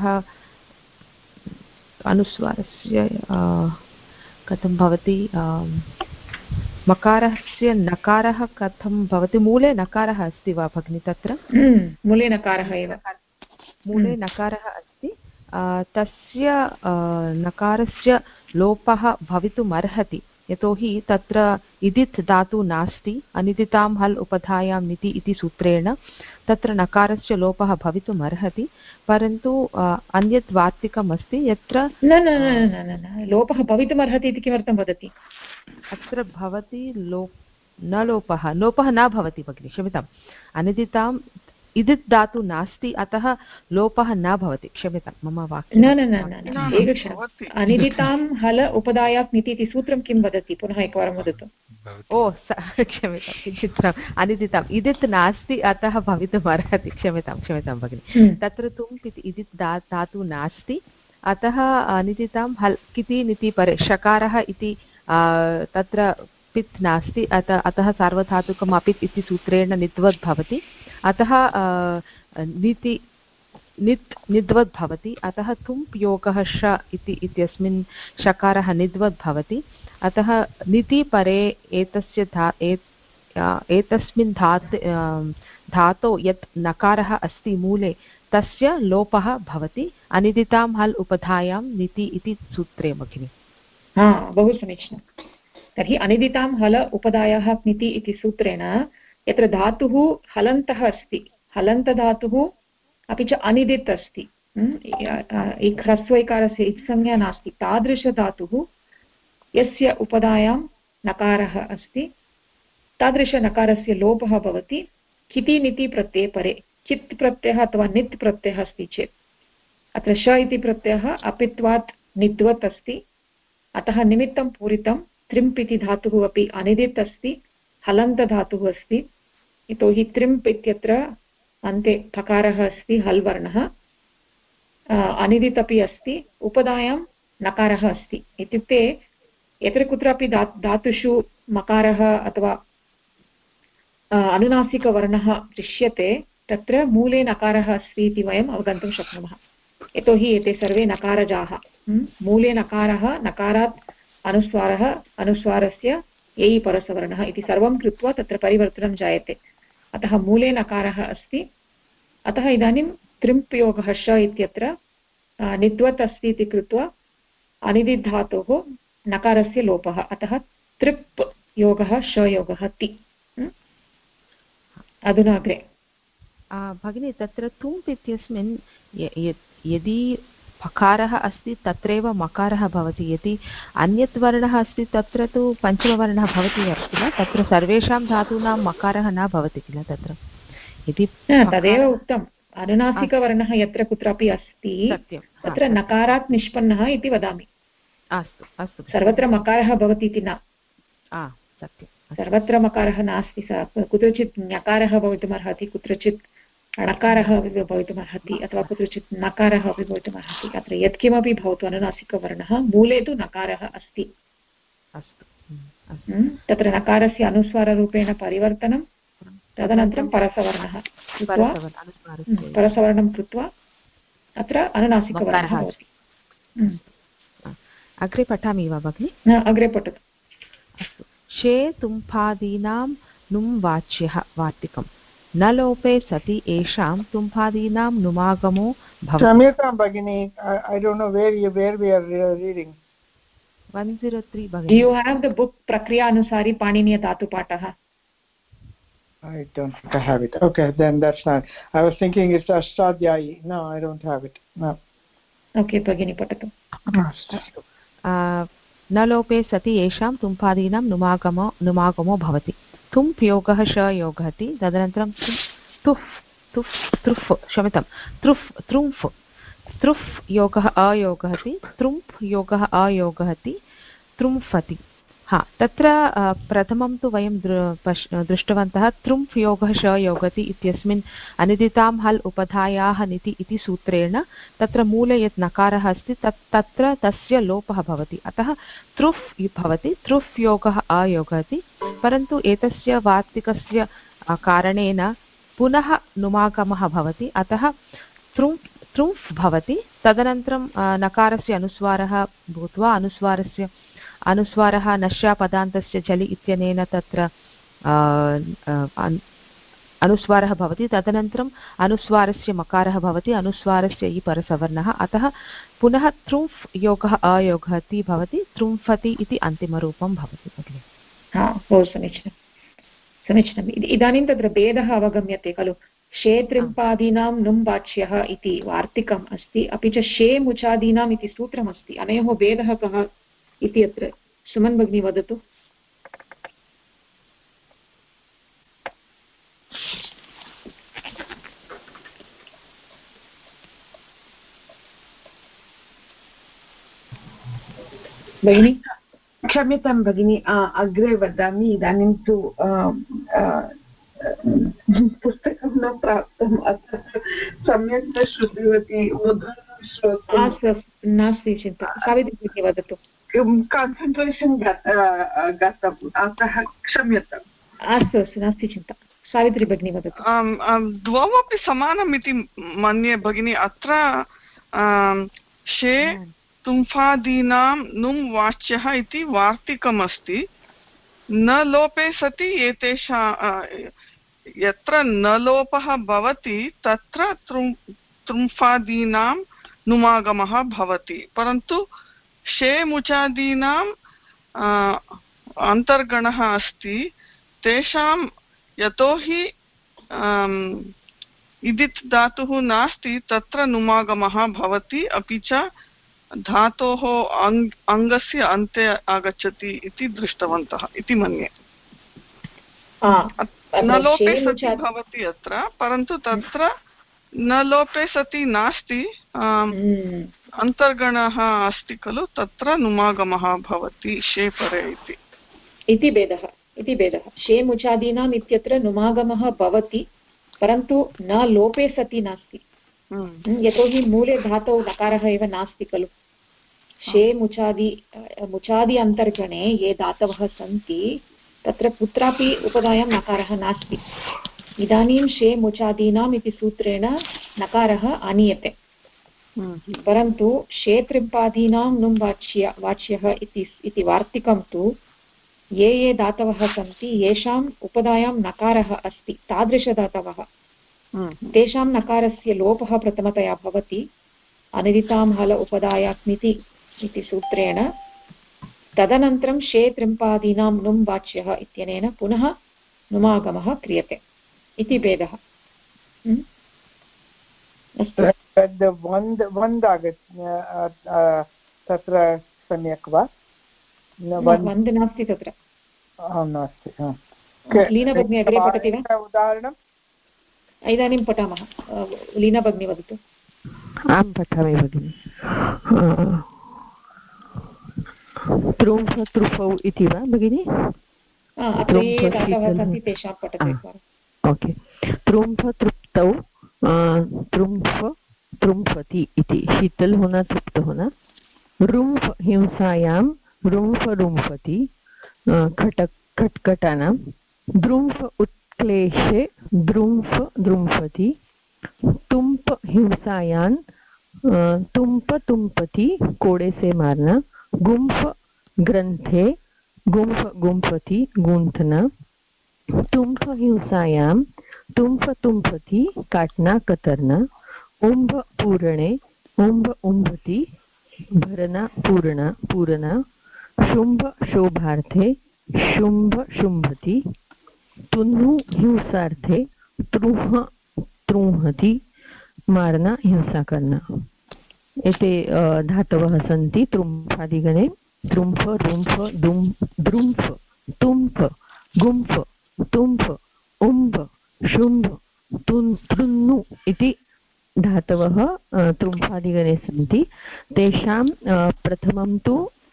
अनुस्वारस्य कथं भवति मकारस्य नकारः कथं भवति मूले नकारः अस्ति वा भगिनि तत्र मूले नकारः एव मूले नकारः अस्ति तस्य नकारस्य लोपः भवितुमर्हति यतोहि तत्र इदित् धातु नास्ति अनिदितां हल् उपधायां निति इति सूत्रेण तत्र नकारस्य लोपः भवितुमर्हति परन्तु अन्यत् वार्तिकम् अस्ति यत्र न लोपः भवितुमर्हति इति किमर्थं वदति अत्र भवति लोपः न भवति भगिनि क्षम्यताम् अनिदिताम् इदित् धातु नास्ति अतः लोपः न भवति क्षम्यतां मम वाक्यं न एकक्षणम् अनिदितां हल उपधायात् निति इति सूत्रं किं वदति पुनः एकवारं वदतु ओ क्षम्यतां किञ्चित् अनिदिताम् इदित् नास्ति अतः भवितुमर्हति क्षम्यतां भगिनि तत्र तुम्प् इति इदित् धातु नास्ति अतः अनिदितां हल् किति निति परे षकारः इति तत्र पित् नास्ति अतः सार्वधातुकम् अपित् इति सूत्रेण निद्वद् भवति अतः निद्वद् भवति अतः तुम्प् योगः श इत्यस्मिन् षकारः निद्वद् भवति अतः निति परे एतस्मिन् धातौ यत् नकारः अस्ति मूले तस्य लोपः भवति अनिदितां हल् उपधायां निति इति सूत्रे भगिनि बहु समीचीनं तर्हि अनिदितां हल उपधायाः निति इति सूत्रेण यत्र धातुः हलन्तः अस्ति हलन्तधातुः अपि च अनिदित् अस्ति ह्रस्वैकारस्य इत्संज्ञा नास्ति तादृशधातुः यस्य उपधायां नकारः अस्ति तादृशनकारस्य लोपः भवति किति निति प्रत्यये परे कित् प्रत्ययः अथवा नित् प्रत्ययः अस्ति चेत् अत्र श इति प्रत्ययः अपित्वात् निद्वत् अस्ति अतः निमित्तं पूरितं त्रिम्प् इति धातुः अपि अनिदित् अस्ति हलन्तधातुः अस्ति यतोहि त्रिम्प् इत्यत्र अन्ते थकारः अस्ति हल् वर्णः अनिदित् अपि अस्ति उपधायां नकारः अस्ति इत्युक्ते यत्र कुत्रापि धातुषु मकारः अथवा अनुनासिकवर्णः दृश्यते तत्र मूले नकारः अस्ति इति वयम् अवगन्तुं शक्नुमः यतोहि एते सर्वे नकारजाः मूले नकारः नकारात् अनुस्वारस्य एयि परसवर्णः इति सर्वं कृत्वा तत्र परिवर्तनं जायते अतः मूले नकारः अस्ति अतः इदानीं त्रिम्प् योगः श इत्यत्र निद्वत् अस्ति इति कृत्वा अनिदिधातोः नकारस्य लोपः, अतः त्रिप् योगः श योगः ति। अधुना अग्रे भगिनी, तत्र तुम्प् इत्यस्मिन् यदि पकारः अस्ति तत्रैव मकारः भवति, यदि अन्यत् वर्णः अस्ति तत्र तु पञ्चमवर्णः भवति किल, तत्र सर्वेषां धातूनां मकारः न भवति किल तत्र, यदि तदेव उक्तम्। अनुनासिकवर्णः यत्र कुत्रापि अस्ति तत्र नकारात् निष्पन्नः इति वदामि। अस्तु अस्तु, सर्वत्र मकारः भवति इति न, सत्यं सर्वत्र मकारः नास्ति, कुत्रचित् ञकारः भवितुमर्हति, कुत्रचित् णकारः अपि भवितुमर्हति, अथवा कुत्रचित् नकारः अपि भवितुमर्हति। अत्र यत्किमपि भवतु अनुनासिकवर्णः मूले तु नकारः अस्ति। अस्तु, तत्र नकारस्य अनुस्वाररूपेण परिवर्तनं, तदनन्तरं परसवर्णः परसवर्णं कृत्वा अत्र अनुनासिकवर्णः भवति। अग्रे पठामि वा भगिनि? अग्रे पठतु। अस्तु, शे तुम्फादीनां नुं वाच्यः वार्तिकं न लोपे सति एषां तुम्फादीनां नुमागमो भवति। क्षम्यतां भगिनी, I don't know where we are reading. 103 भगिनी। You have the book प्रक्रिया अनुसारी पाणिनीय धातुपाठः? I don't think I have it. Okay, then that's not. I was thinking it's Ashtadhyayi. No, I don't have it. No. Okay, भगिनी पठतु। न लोपे सति येषां तुम्फादीनां नुमागमो भवति। तुम्प् योगः श योगः ति, तदनन्तरं त्रुफ् योगः अयोगः ति, त्रुम्प् योगः अयोगः ति, त्रुम्फति। तत्र प्रथमं तु वयं दृष्टवन्तः त्रुम्फ् योगः श योगति इत्यस्मिन् अनिदितां हल् उपधायाः निति इति सूत्रेण तत्र मूले यत् नकारः अस्ति तत्र तस्य लोपः भवति, अतः त्रुफ् भवति, त्रुफ् योगः अयोगति। परन्तु एतस्य वार्तिकस्य कारणेन पुनः नुमागमः भवति, अतः त्रुम्फ् भवति। तदनन्तरं नकारस्य अनुस्वारः भूत्वा अनुस्वारः नश्यापदान्तस्य जलि इत्यनेन तत्र अनुस्वारः भवति, तदनन्तरम् अनुस्वारस्य मकारः भवति, अनुस्वारस्य इ परसवर्णः, अतः पुनः त्रुम्फ् योगः अयोगः ति भवति, त्रुम्फति इति अन्तिमरूपं भवति। बहु समीचीनं समीचीनम्। इदानीं तत्र भेदः अवगम्यते खलु। शे त्रिम्पादीनां नुं वाच्यः इति वार्तिकम् अस्ति, अपि च शे मुचादीनाम् इति सूत्रमस्ति। अनयोः भेदः कः इति अत्र सुमन् भगिनी वदतु। भगिनी क्षम्यतां भगिनी, अग्रे वदामि। इदानीं तु पुस्तकं न प्राप्तम्, अतः सम्यक् न श्रुतवती। नास्ति चिन्ता, सावित्री भगिनी वदतु। कान्सन्ट्रेशन् गतम्, अतः क्षम्यताम्। अस्तु अस्तु, नास्ति चिन्ता। सावित्री भगिनी वदतु। द्वौमपि समानम् इति मन्ये भगिनी। अत्र शे तुम्फादीनां नुं वाच्यः इति वार्तिकमस्ति। न लोपे सति एतेषा यत्र न लोपः भवति तत्र त्रुम्फादीनां नुमागमः भवति, परन्तु शे मुचादीनां अन्तर्गणः अस्ति, तेषां यतोहि इदित् धातुः नास्ति तत्र नुमागमः भवति, अपि च धातोः अङ्गस्य अन्ते आगच्छति इति दृष्टवन्तः इति मन्ये। न लोपे सति भवति अत्र, परन्तु तत्र न लोपे सति नास्ति, अन्तर्गणः अस्ति खलु, तत्र नुमागमः भवति शे परे इति भेदः। शे मुचादीनाम् इत्यत्र नुमागमः भवति, परन्तु न लोपे सति नास्ति, यतोहि मूले धातौ नकारः एव नास्ति खलु। शे मुचादि अन्तर्गणे ये धातवः सन्ति तत्र कुत्रापि उपधायां नकारः नास्ति। इदानीं शे मुचादीनाम् इति सूत्रेण नकारः आनीयते, परन्तु शे त्रिम्पादीनां नुं वाच्यः इति वार्तिकं तु ये धातवः सन्ति येषाम् उपधायां नकारः अस्ति तादृशधातवः, तेषां नकारस्य लोपः प्रथमतया भवति अनिदितां हल उपदायात्मिति इति सूत्रेण तदनन्तरं शे त्रिम्पादीनां नुम् वाच्यः इत्यनेन पुनः नुमागमः क्रियते इति भेदः। तत्र सम्यक् वा? वन्द् नास्ति तत्र। नास्ति। लीना भगिनी अग्रे पठति वा? उदाहरणम् इदानीं पठामः। लीना भगिनी वदतु। आं पठामि भगिनि। त्रुंफ त्रुफौ इति वा भगिनि? ओके। त्रुंफ तृप्तौ त्रुंफ त्रुंफति इति शीतल होना तृप्त होना। रुंफ हिंसायां रुंफ रुंफति खटखटानां। द्रुंफ उत्क्लेशे द्रुंफ द्रुंफति। तुम्प हिंसायां तुम्प तुम्पति कोड़े से मारना। गुंफ ग्रंथे गुंफ गुंफति गूंथना। तुम्फ हिंसायां तुम्फ तुम्फति काटना कतरना। उंभ पूरणे उंभ उंभति भरना पूर्णा पूरना। शुंभ शोभार्थे शुंभ शुंभति। तुन्नु हिंसार्थे त्रुह त्रुंहति मारना हिंसा करना। एते धातवः सन्ति त्रुम्फादिगणे। त्रुम्फ रुम्फ द्रुम्फ तुम्फ गुम्फ तुम्फ उम्भ शुम्भ तृन्नु इति धातवः त्रुम्फादिगणे सन्ति। तेषां प्रथमं तु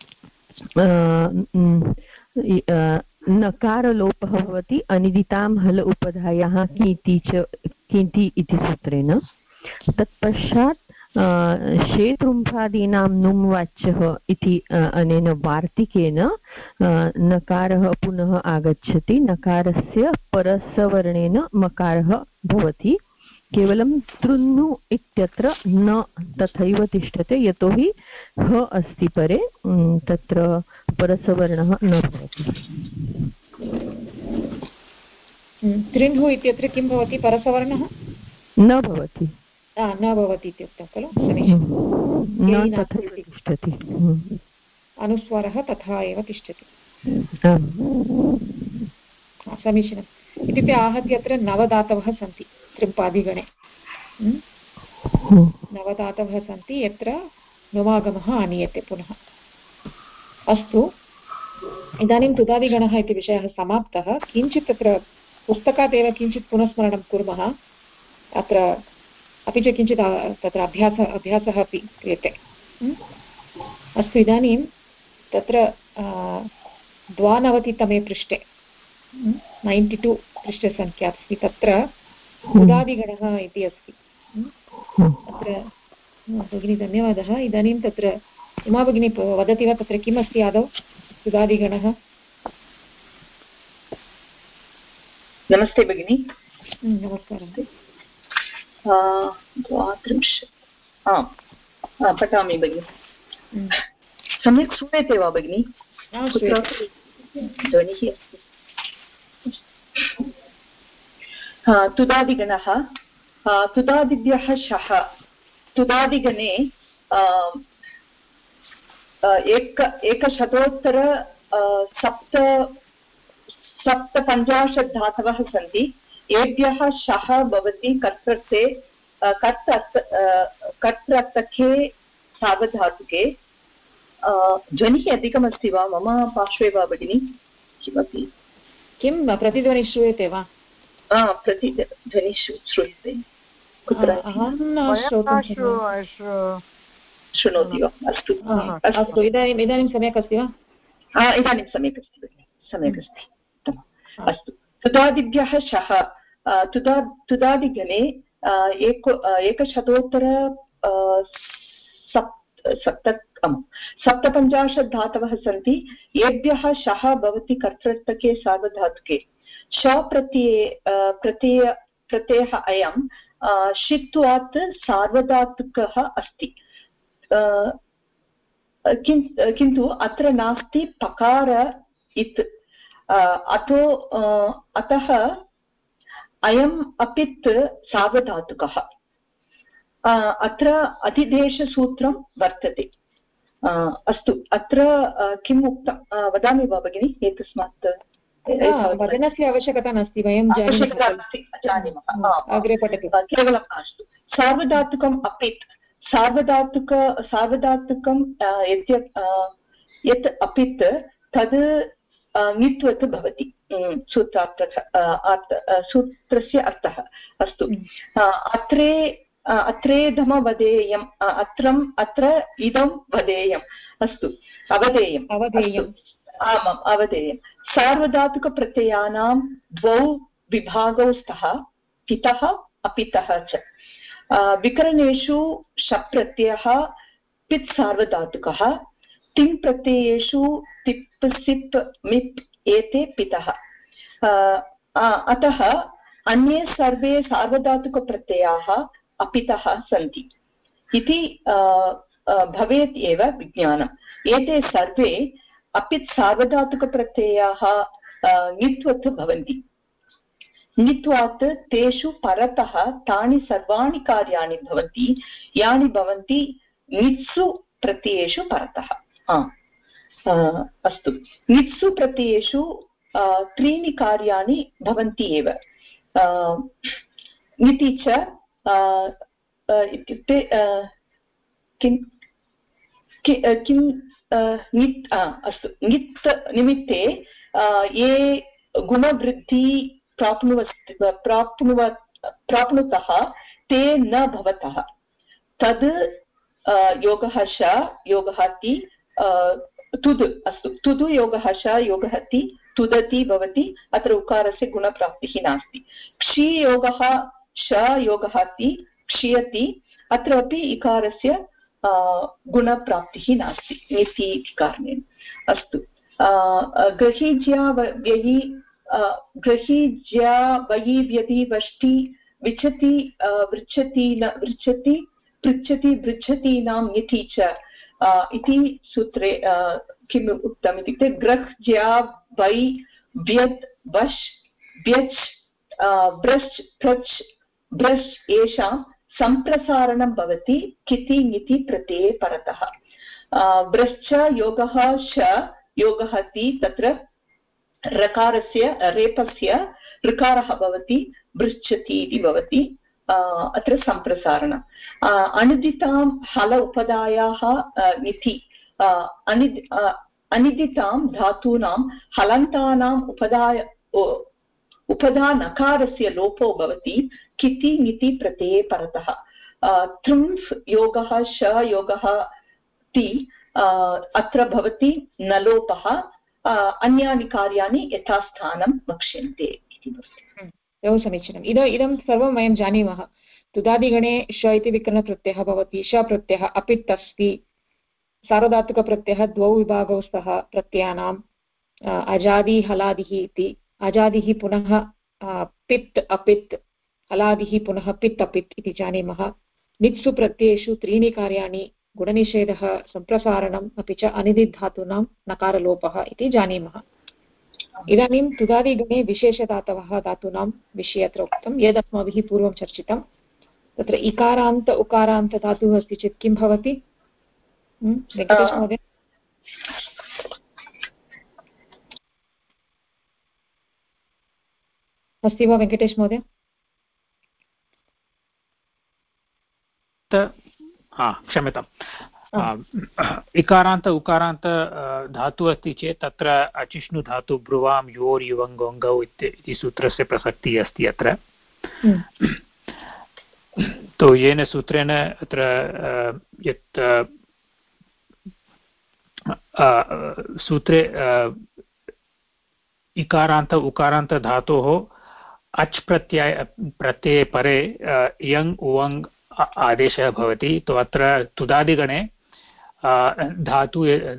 नकारलोपः भवति अनिदितां हल उपधायाः कीति च कीति इति सूत्रेण। तत्पश्चात् शेतृम्फादीनां नुम् वाच्यः इति अनेन वार्तिकेन नकारः पुनः आगच्छति। नकारस्य परसवर्णेन मकारः भवति। केवलं तृन्नु इत्यत्र न तथैव तिष्ठते यतोहि ह अस्ति परे, तत्र परसवर्णः न भवति। तृन्हु इत्यत्र किं भवति? परसवर्णः न भवति। न भवति इत्युक्तं खलु? तिष्ठति। अनुस्वारः तथा एव तिष्ठति। समीचीनम्। इत्युक्ते आहत्य अत्र नवधातवः सन्ति त्रिम्पादिगणे। नवधातवः सन्ति यत्र नुमागमः आनीयते पुनः। अस्तु, इदानीं तुदादिगणः इति विषयः समाप्तः। किञ्चित् तत्र पुस्तकात् एव किञ्चित् पुनस्मरणं कुर्मः। अत्र अपि च किञ्चित् तत्र अभ्यासः अपि क्रियते। अस्तु, इदानीं तत्र 92तमे पृष्ठे 92 पृष्ठसङ्ख्या अस्ति। तत्र तुदादिगणः इति अस्ति। अत्र भगिनी धन्यवादः। इदानीं तत्र उमा भगिनी वदति वा तत्र किम् अस्ति आदौ तुदादिगणः? नमस्ते भगिनी। नमस्कारः। 32 पठामि भगिनि। सम्यक् श्रूयते वा भगिनि? ध्वनिः अस्ति। तुदादिगणः। तुदादिभ्यः शः। तुदादिगणे एकशतोत्तर 750 धातवः सन्ति। एभ्यः शः भवति कर्तृर्थे कर्तृर्थके सार्वधातुके। ध्वनिः अधिकमस्ति वा मम पार्श्वे वा भगिनि? किमपि किं प्रतिध्वनिः श्रूयते वा? प्रतिध्वनिः श्रूयते। कुत्र शृणोति वा? अस्तु अस्तु, इदानीं सम्यक् अस्ति वा? इदानीं सम्यक् अस्ति भगिनि, सम्यक् अस्ति। अस्तु, तुदादिभ्यः शः। तुदादिगणे एकशतोत्तर 750 धातवः सन्ति। येभ्यः शः भवति कर्तृर्थके सार्वधातुके। श प्रत्ययः अयं षित्वात् सार्वधातुकः अस्ति। किन्तु अत्र नास्ति पकार इत्। अतः अयम् अपित् सार्वधातुकः। अत्र अधिदेशसूत्रं वर्तते। अस्तु, अत्र किम् उक्तं वदामि वा भगिनि? एतस्मात् वदनस्य आवश्यकता नास्ति, वयं जानीमः। अग्रे पठतु। केवलं अस्तु, सार्वधातुकम् अपित्, सार्वधातुकं यत् अपित् तद् ङित्वत् भवति। सूत्रस्य अर्थः। अस्तु, अत्रेधम वदेयम्, अत्र इदं वदेयम्। अस्तु, अवधेयम्। आमाम्, अवधेयम्। सार्वधातुकप्रत्ययानां द्वौ विभागौ स्तः, पितः अपितः च। विकरणेषु शप् प्रत्ययः पित् सार्वधातुकः, तिङ् प्रत्ययेषु तिप् सिप् मिप् एते पितः। अतः अन्ये सर्वे सार्वधातुकप्रत्ययाः अपितः सन्ति इति भवेत् एव विज्ञानम्। एते सर्वे अपित् सार्वधातुकप्रत्ययाः ङित्वत् भवन्ति। ङित्वात् तेषु परतः तानि सर्वाणि कार्याणि भवन्ति यानि भवन्ति ङित्सु प्रत्ययेषु परतः। अस्तु, ङित्सु प्रत्ययेषु त्रीणि कार्याणि भवन्ति एव। ङिति च इत्युक्ते किं ङित्। अस्तु, ङित् निमित्ते ये गुणवृद्धि प्राप्नुतः ते न भवतः, तद् योगः श योगः ति तुद्। अस्तु, तुदु योगः श योगः ति तुदति भवति। अत्र उकारस्य गुणप्राप्तिः नास्ति। क्षि योगः श योगः ति क्षियति, अत्रापि इकारस्य गुणप्राप्तिः नास्ति इति कारणेन। अस्तु, ग्रहीज्या वयि व्यति वष्टि विचति वृच्छति वृच्छति पृच्छति भृच्छतीनां इति च इति सूत्रे किम् उक्तम् इत्युक्ते ग्रह् ज्या वै व्यद् वश् व्यच् ब्रश् प्रच् ब्रश् येषां सम्प्रसारणं भवति किति ङिति प्रत्यये परतः। ब्रश्च योगः श योगः ति, तत्र रकारस्य रेपस्य ऋकारः भवति, पृच्छति इति भवति। अत्र सम्प्रसारणम्। अनिदितां हल उपधायाः ङिति, अनिदितां धातूनां हलन्तानाम् उपधा नकारस्य लोपो भवति किति ङिति प्रत्यये परतः। तृंफ् योगः श योगः ति, अत्र भवति न लोपः। अन्यानि कार्याणि यथास्थानं वक्ष्यन्ते इति भवति। बहु समीचीनम्। इदं सर्वं वयं जानीमः। तुदादिगणे श इति विकरणप्रत्ययः भवति, श प्रत्ययः अपित् अस्ति। सार्वधातुकप्रत्ययः द्वौ विभागौ स्तः प्रत्ययानाम्, अजादि हलादिः इति। अजादिः पुनः पित् अपित्, हलादिः पुनः पित् अपित् इति जानीमः। नित्सु प्रत्ययेषु त्रीणि कार्याणि, गुणनिषेधः, सम्प्रसारणम्, अपि च अनिदिधातूनां नकारलोपः इति जानीमः। इदानीं तुदादिगणे विशेषधातवः धातूनां विषये अत्र उक्तं, यदस्माभिः पूर्वं चर्चितं। तत्र इकारान्त उकारान्त धातुः अस्ति चेत् किं भवति? वेङ्कटेश महोदय। अस्ति वा वेङ्कटेश महोदय? क्षम्यताम्। इकारान्त उकारान्त धातुः अस्ति चेत् तत्र अचिष्णु धातु ब्रुवां योर् युवङ् गोङ्गौ इति सूत्रस्य प्रसक्तिः अस्ति अत्र। तो येन सूत्रेण अत्र यत् सूत्रे इकारान्त उकारान्त धातोः अच् प्रत्यये परे यङ् उवङ् आदेशः भवति। तो अत्र तुदादिगणे धातु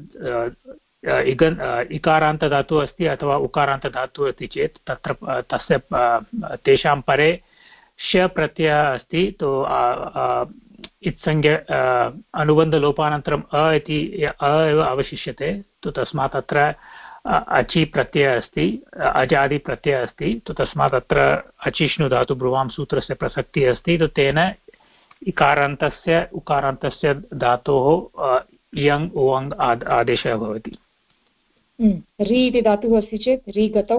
इकारान्तधातुः अस्ति अथवा उकारान्तधातुः अस्ति चेत् तत्र तस्य तेषां परे श प्रत्ययः अस्ति। तो इत्संज्ञ अनुबन्धलोपानन्तरम् अ इति एव अवशिष्यते। तो तस्मात् अत्र अचि प्रत्ययः अस्ति, अजादि प्रत्ययः अस्ति, तो तस्मात् अत्र अचिष्णु धातु ब्रुवां सूत्रस्य प्रसक्तिः अस्ति, तो तेन इकारान्तस्य उकारान्तस्य धातोः इयङ् उवङ् आदेशः भवति। रि इति धातुः अस्ति चेत् रि गतौ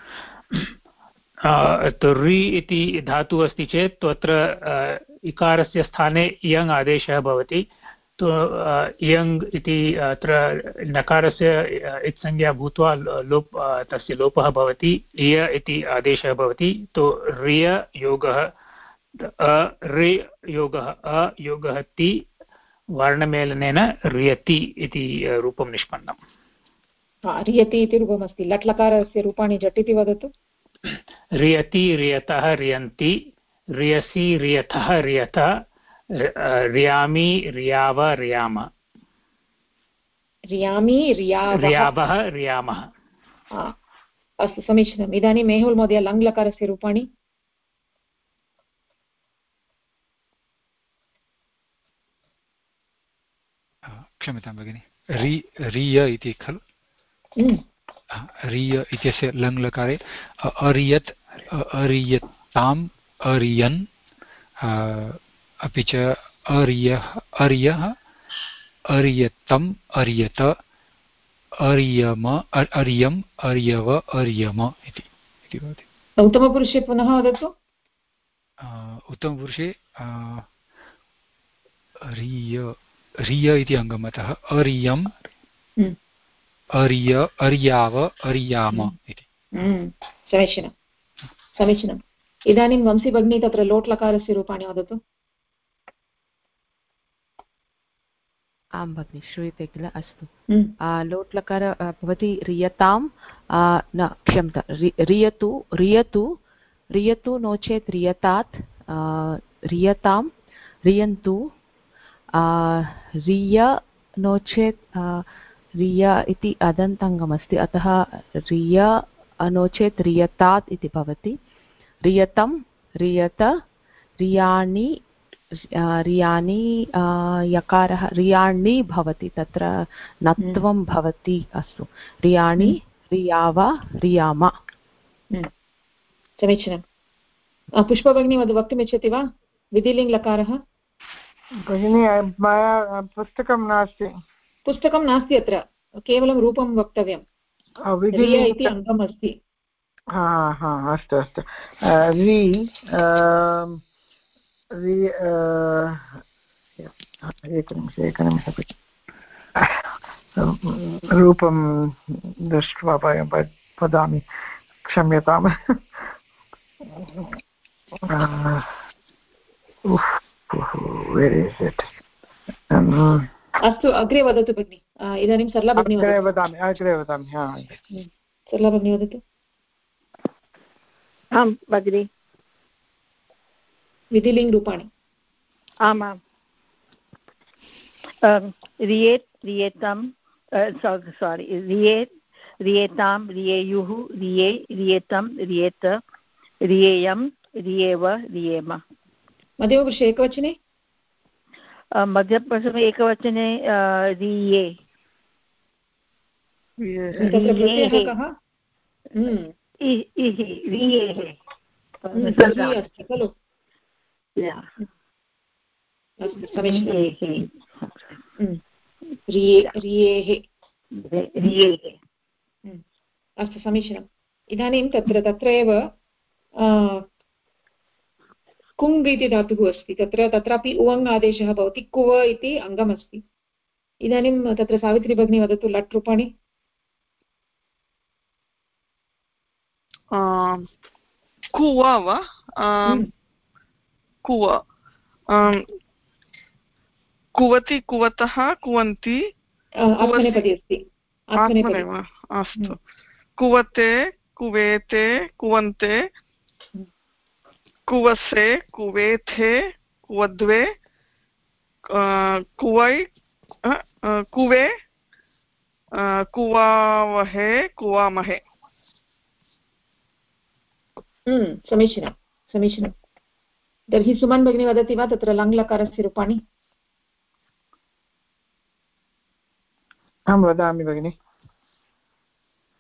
तो रि इति धातुः अस्ति चेत् अत्र इकारस्य स्थाने इयङ् आदेशः भवति। तो इयङ् इति अत्र नकारस्य इत्संज्ञा भूत्वा तस्य लोपः भवति, इय इति आदेशः भवति। तो रिय योगः रि योगः अयोगः ति वर्णमेलनेन रियति इति रूपं निष्पन्नम्। रियति इति रूपमस्ति। लट् लकारस्य रूपाणि झटिति वदतु। रियति रियतः रियन्ति, रियसि रियथः रियत, रियामि रियाव रियाम, रियामि रियावः रियामः। अस्तु, समीचीनम्। इदानीं मेहुल् महोदय लङ् लकारस्य रूपाणि। क्षम्यतां भगिनि, रिय इति खलु? रिय इत्यस्य लङ् लकारे अरियत् अरियताम् अरियन् अपि च अर्यः अर्यः अर्यतम् अर्यत अर्यम अर्यम् अर्यव अर्यम इति भवति। उत्तमपुरुषे पुनः वदतु। उत्तमपुरुषे रिय इति अङ्गमतः अर्यम् अर्य अर्याव अर्याम इति। समीचीनं समीचीनम्। इदानीं वंशी भगिनी तत्र लोट् लकारस्य रूपाणि वदतु। आं भगिनि, श्रूयते किल? अस्तु, लोट् लकार भवति रियतां, न क्षम्यता, रियतु रियतु रियतु नो चेत् रियतात्, रियतां रियन्तु, रिय नो चेत् रिय इति अदन्तङ्गमस्ति, अतः रिय नो चेत् रियतात् इति भवति। रियतं रियत रियाणि रियाणि यकारः रियाणि भवति, तत्र नत्वं भवति। अस्तु, रियाणि रियाव रियाम। समीचीनं। पुष्पभगिनी वक्तुमिच्छति वा? विधिलिङ्ग् लकारः। भगिनी, मया पुस्तकं नास्ति। पुस्तकं नास्ति, अत्र केवलं रूपं वक्तव्यं। रिय इति अङ्गम् अस्ति। अस्तु अस्तु। रि एकनिमिषं रूपं दृष्ट्वा वदामि, क्षम्यताम्। अस्तु, अग्रे वदतु भगिनि। इदानीं सरला भगिनी वदामि। सरला भगिनी वदतु। आं भगिनि, विधिलिङ्ग् रूपाणि। आमां, रियेत् रियेतं सारी रियेत् रियेतां रियेयुः रिये रियेतं रियेत रियेयं रियेव रियेम। मध्यमपुरुषे एकवचने? मध्यपुरुषे एकवचने रिये। अस्ति खलु? अस्तु, समीचीनम्। इदानीं तत्र एव कुङ् इति धातुः अस्ति, तत्रापि उवङ् आदेशः भवति। कुव इति अङ्गमस्ति। इदानीं तत्र सावित्री भगिनी वदतु लट् रूपाणि। कुव वा? कुव, कुवति कुवतः कुवन्ति। आत्मनेपदी अस्ति। अस्तु, कुवते कुवेते कुवन्ते कुवसे कुवेथे कुवद्वे कुवै कुवे कुवावहे कुवामहे। समीचीनं समीचीनं। तर्हि सुमन् भगिनी वदति वा तत्र लङ् लकारस्य रूपाणि? अहं वदामि भगिनि।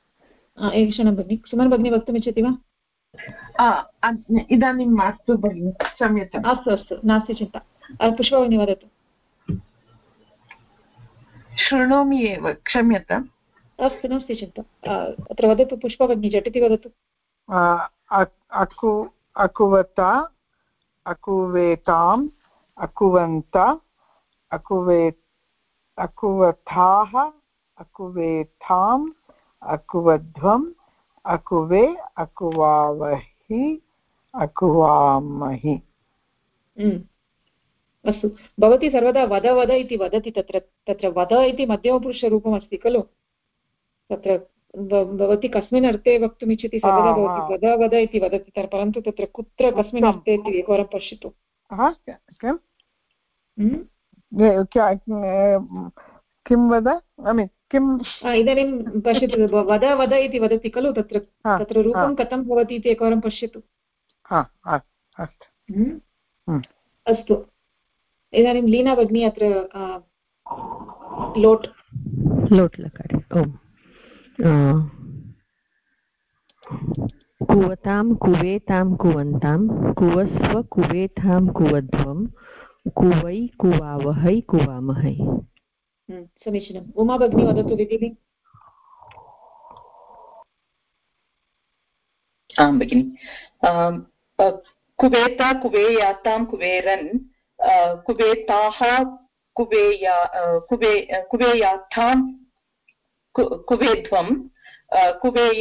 एकक्षणं भगिनि सुमन भगिनी वक्तुमिच्छति वा? इदानीं मास्तु भगिनि, क्षम्यताम्। अस्तु अस्तु, नास्ति चिन्ता। पुष्पभगिनी वदतु। शृणोमि एव, क्षम्यताम्। अस्तु, नास्ति चिन्ता। अत्र वदतु पुष्पभगिनी, झटिति वदतु। अकुवता, अकुवेताम्, अकुवन्त, अकुवथाः, अकुवेथाम्, अकुवध्वम्, अकुवे, अकुवावहि, अकुवामहि। अस्तु, भवती सर्वदा वद वद इति वदति। तत्र वद इति मध्यमपुरुषरूपम् अस्ति खलु? तत्र भवती कस्मिन् अर्थे वक्तुमिच्छति? सर्वदा भवती वद वद इति वदति, परन्तु तत्र कुत्र कस्मिन् अर्थे इति एकवारं पश्यतु। किं वद, किम् इदानीं पश्यतु, वद वद इति वदति खलु? तत्र रूपं कथं भवति इति एकवारं पश्यतु। अस्तु, इदानीं लीना भगिनी अत्र लोट् लकारे कुवतां कुवेतां कुवन्तां कुवस्व कुवेतां कुवध्वं कुवै कुवावहै कुवामहै। समीचीनम्। उमा भगिनी वदतु भगिनि। आं भगिनि। कुवेता कुवेयातां कुवेरन् कुवेताः कुवेयाथां कुवेध्वं कुवेय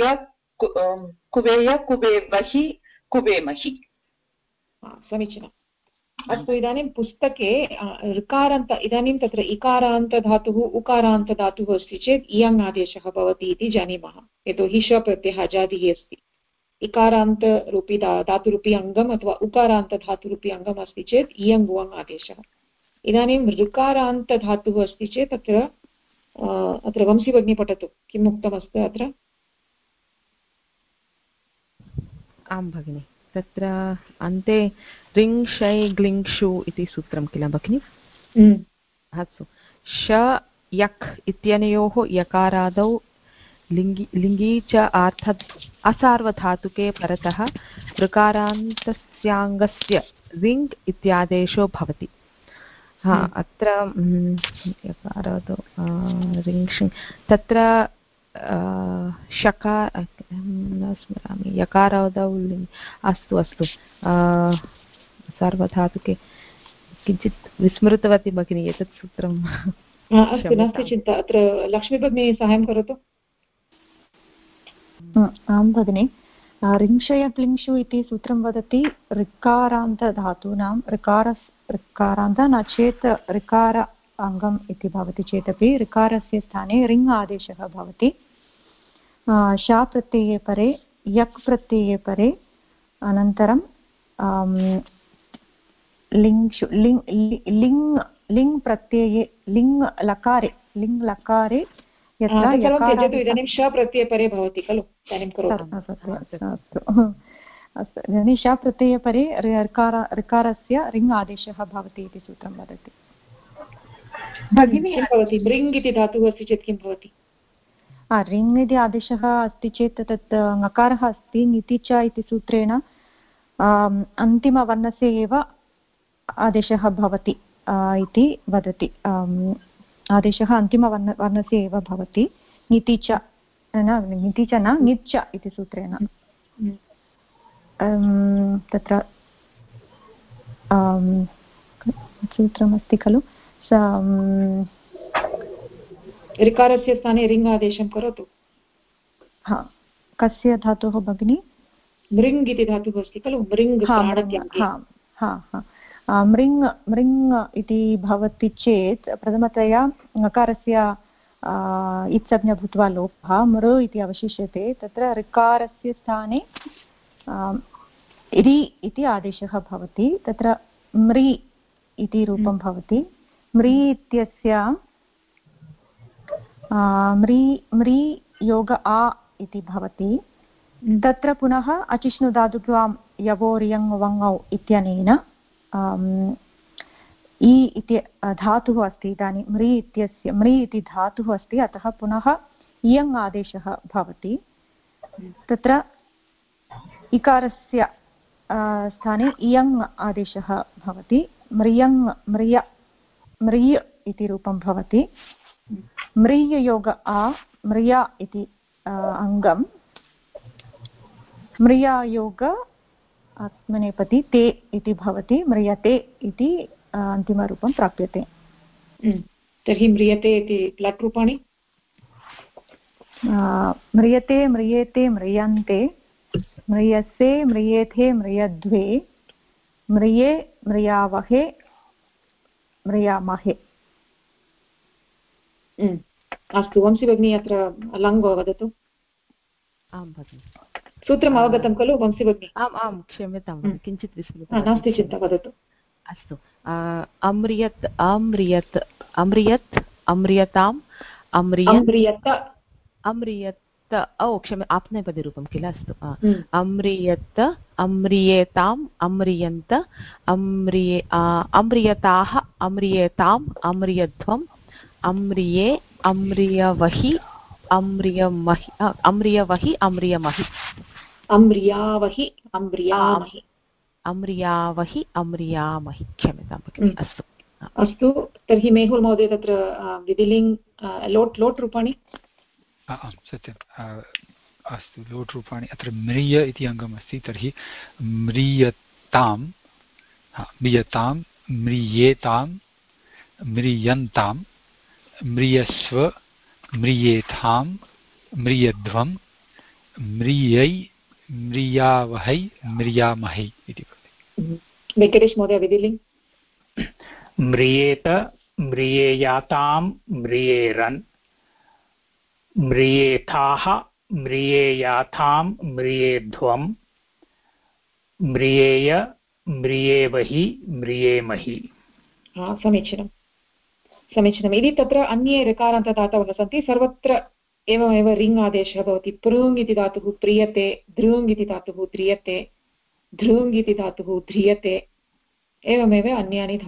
कुवेमहि कुवेमहि। समीचीनम्। अस्तु, इदानीं पुस्तके ऋकारान्त, इदानीं तत्र इकारान्तधातुः उकारान्तधातुः अस्ति चेत् इयङ् आदेशः भवति इति जानीमः, यतोहि श प्रत्ययः अजादिः अस्ति। इकारान्तरूपी धातुरूपी अङ्गम् अथवा उकारान्तधातुरूपी अङ्गम् अस्ति चेत् इयङ् वुवङ् आदेशः। इदानीं ऋकारान्तधातुः अस्ति चेत् अत्र वंशी भगिनी पठतु, किम् उक्तमस्ति अत्र? आं भगिनि, तत्र अन्ते रिङ् शै ग्लिङ्क्षु इति सूत्रं किल भगिनि? अस्तु, श यक् इत्यनयोः यकारादौ लिङ्गी च असार्वधातुके परतः ऋकारान्तस्याङ्गस्य रिङ् इत्यादेशो भवति। अत्र यकारादौ रिङ् तत्र शकार न स्मरामि, यकारादौ अस्तु अस्तु सार्वधातुके किञ्चित् विस्मृतवती भगिनी एतत् सूत्रम्। अस्तु, नास्ति चिन्ता। अत्र लक्ष्मी भगिनी साहाय्यं करोतु। आं भगिनि, रिङ्क्षयक्लिङ्क्षु इति सूत्रं वदति ऋकारान्तधातूनां ऋकारान्त न चेत् ऋकार अङ्गम् इति भवति चेदपि ऋकारस्य स्थाने रिङ् आदेशः भवति। शा प्रत्यये परे, यक् प्रत्यये परे, अनन्तरं लिङ्क्षु लिङ् प्रत्यये लिङ् लकारे इदानीं श प्रत्यये परे भवति खलु? अस्तु, इदानीं श प्रत्यये परे ऋकारस्य रिङ् आदेशः भवति इति सूत्रं वदति। भगिनी किं भवति? रिङ् इति धातुः अस्ति चेत् किं भवति? रिङ् इति आदेशः अस्ति चेत् तत् ङकारः अस्ति, ङिति च इति सूत्रेण अन्तिमवर्णस्य एव आदेशः भवति इति वदति। आदेशः अन्तिमवर्णस्य एव भवति, ङिति च न ङिच् इति सूत्रेण। तत्र सूत्रमस्ति खलु, ऋकारस्य स्थाने रिङ् आदेशं करोतु। कस्य धातोः भगिनी? मृङ् इति धातुः अस्ति खलु, मृङ्। मृङ् इति भवति चेत् प्रथमतया ङकारस्य इत्संज्ञा भूत्वा लोपः मृ इति अवशिष्यते। तत्र ऋकारस्य स्थाने रि इति आदेशः भवति। तत्र म्रि इति रूपं भवति। म्रि इत्यस्य म्रि योग आ इति भवति। तत्र पुनः अचिष्णुधातुक्वां यवो रियङ् वङौ इत्यनेन इ इति धातुः अस्ति। इदानीं म्रि इति धातुः अस्ति, अतः पुनः इयङ् आदेशः भवति। तत्र इकारस्य स्थाने इयङ् आदेशः भवति। म्रिय इति रूपं भवति। म्रिययोग आ म्रिया इति अङ्गं। म्रियायोग आत्मनेपदी ते इति भवति। म्रियते इति अन्तिमरूपं प्राप्यते। तर्हि म्रियते इति प्लट् रूपाणि म्रियते म्रियेते म्रियन्ते म्रियसे म्रियेथे म्रियद्वे म्रिये म्रियावहे म्रियामहे। अस्तु वंशी भगिनी अत्र लङ् वदतु। आं भगिनि सूत्रम् अवगतं खलु वंशी भगिनी? आम् आं क्षम्यतां किञ्चित् विस्मृतं। नास्ति चिन्ता वदतु। अस्तु अम्रियत् अम्रियत् अम्रियत् अम्रियताम् अम्रियत् अम्रियत् क्षम्य आप्नेपदीरूपं किल। अस्तु अम्रियत् अम्रियेताम् अम्रियन्त अम्रियताः अम्रियेताम् अम्रियध्वम् अम्रिये अम्रियवहि अम्रियमहि अम्रियवहि अम्रियमहि अम्रियावहि अम्रियामहि अम्रियावहि अम्रियामहि। क्षम्यतां भगिनि। अस्तु अस्तु तर्हि मेहुल् महोदय तत्र विधिलिङ्ग् लोट् रूपाणि। आम् सत्यम्। अस्तु लोट् रूपाणि अत्र म्रिय इति अङ्गमस्ति तर्हि म्रियतां म्रियतां म्रियेतां म्रियन्तां म्रियस्व म्रियेथां म्रियध्वं म्रियै म्रियावहै म्रियामहै इति भवति। वेङ्कटेश महोदय विधिलिङ्ग्। म्रियेत म्रियेयातां म्रियेरन् म्रियेथाः म्रियेयाथां म्रियेध्वं म्रियेय म्रियेवहि म्रियेमहि। समीचीनं समीचीनम्। यदि तत्र अन्ये ऋकारान्तदातवः सन्ति सर्वत्र एवमेव रिङ् आदेशः भवति। पृङ् इति धातुः प्रियते, धृङ् इति धातुः ध्रियते, धृङ् इति धातुः ध्रियते, एवमेव अन्ये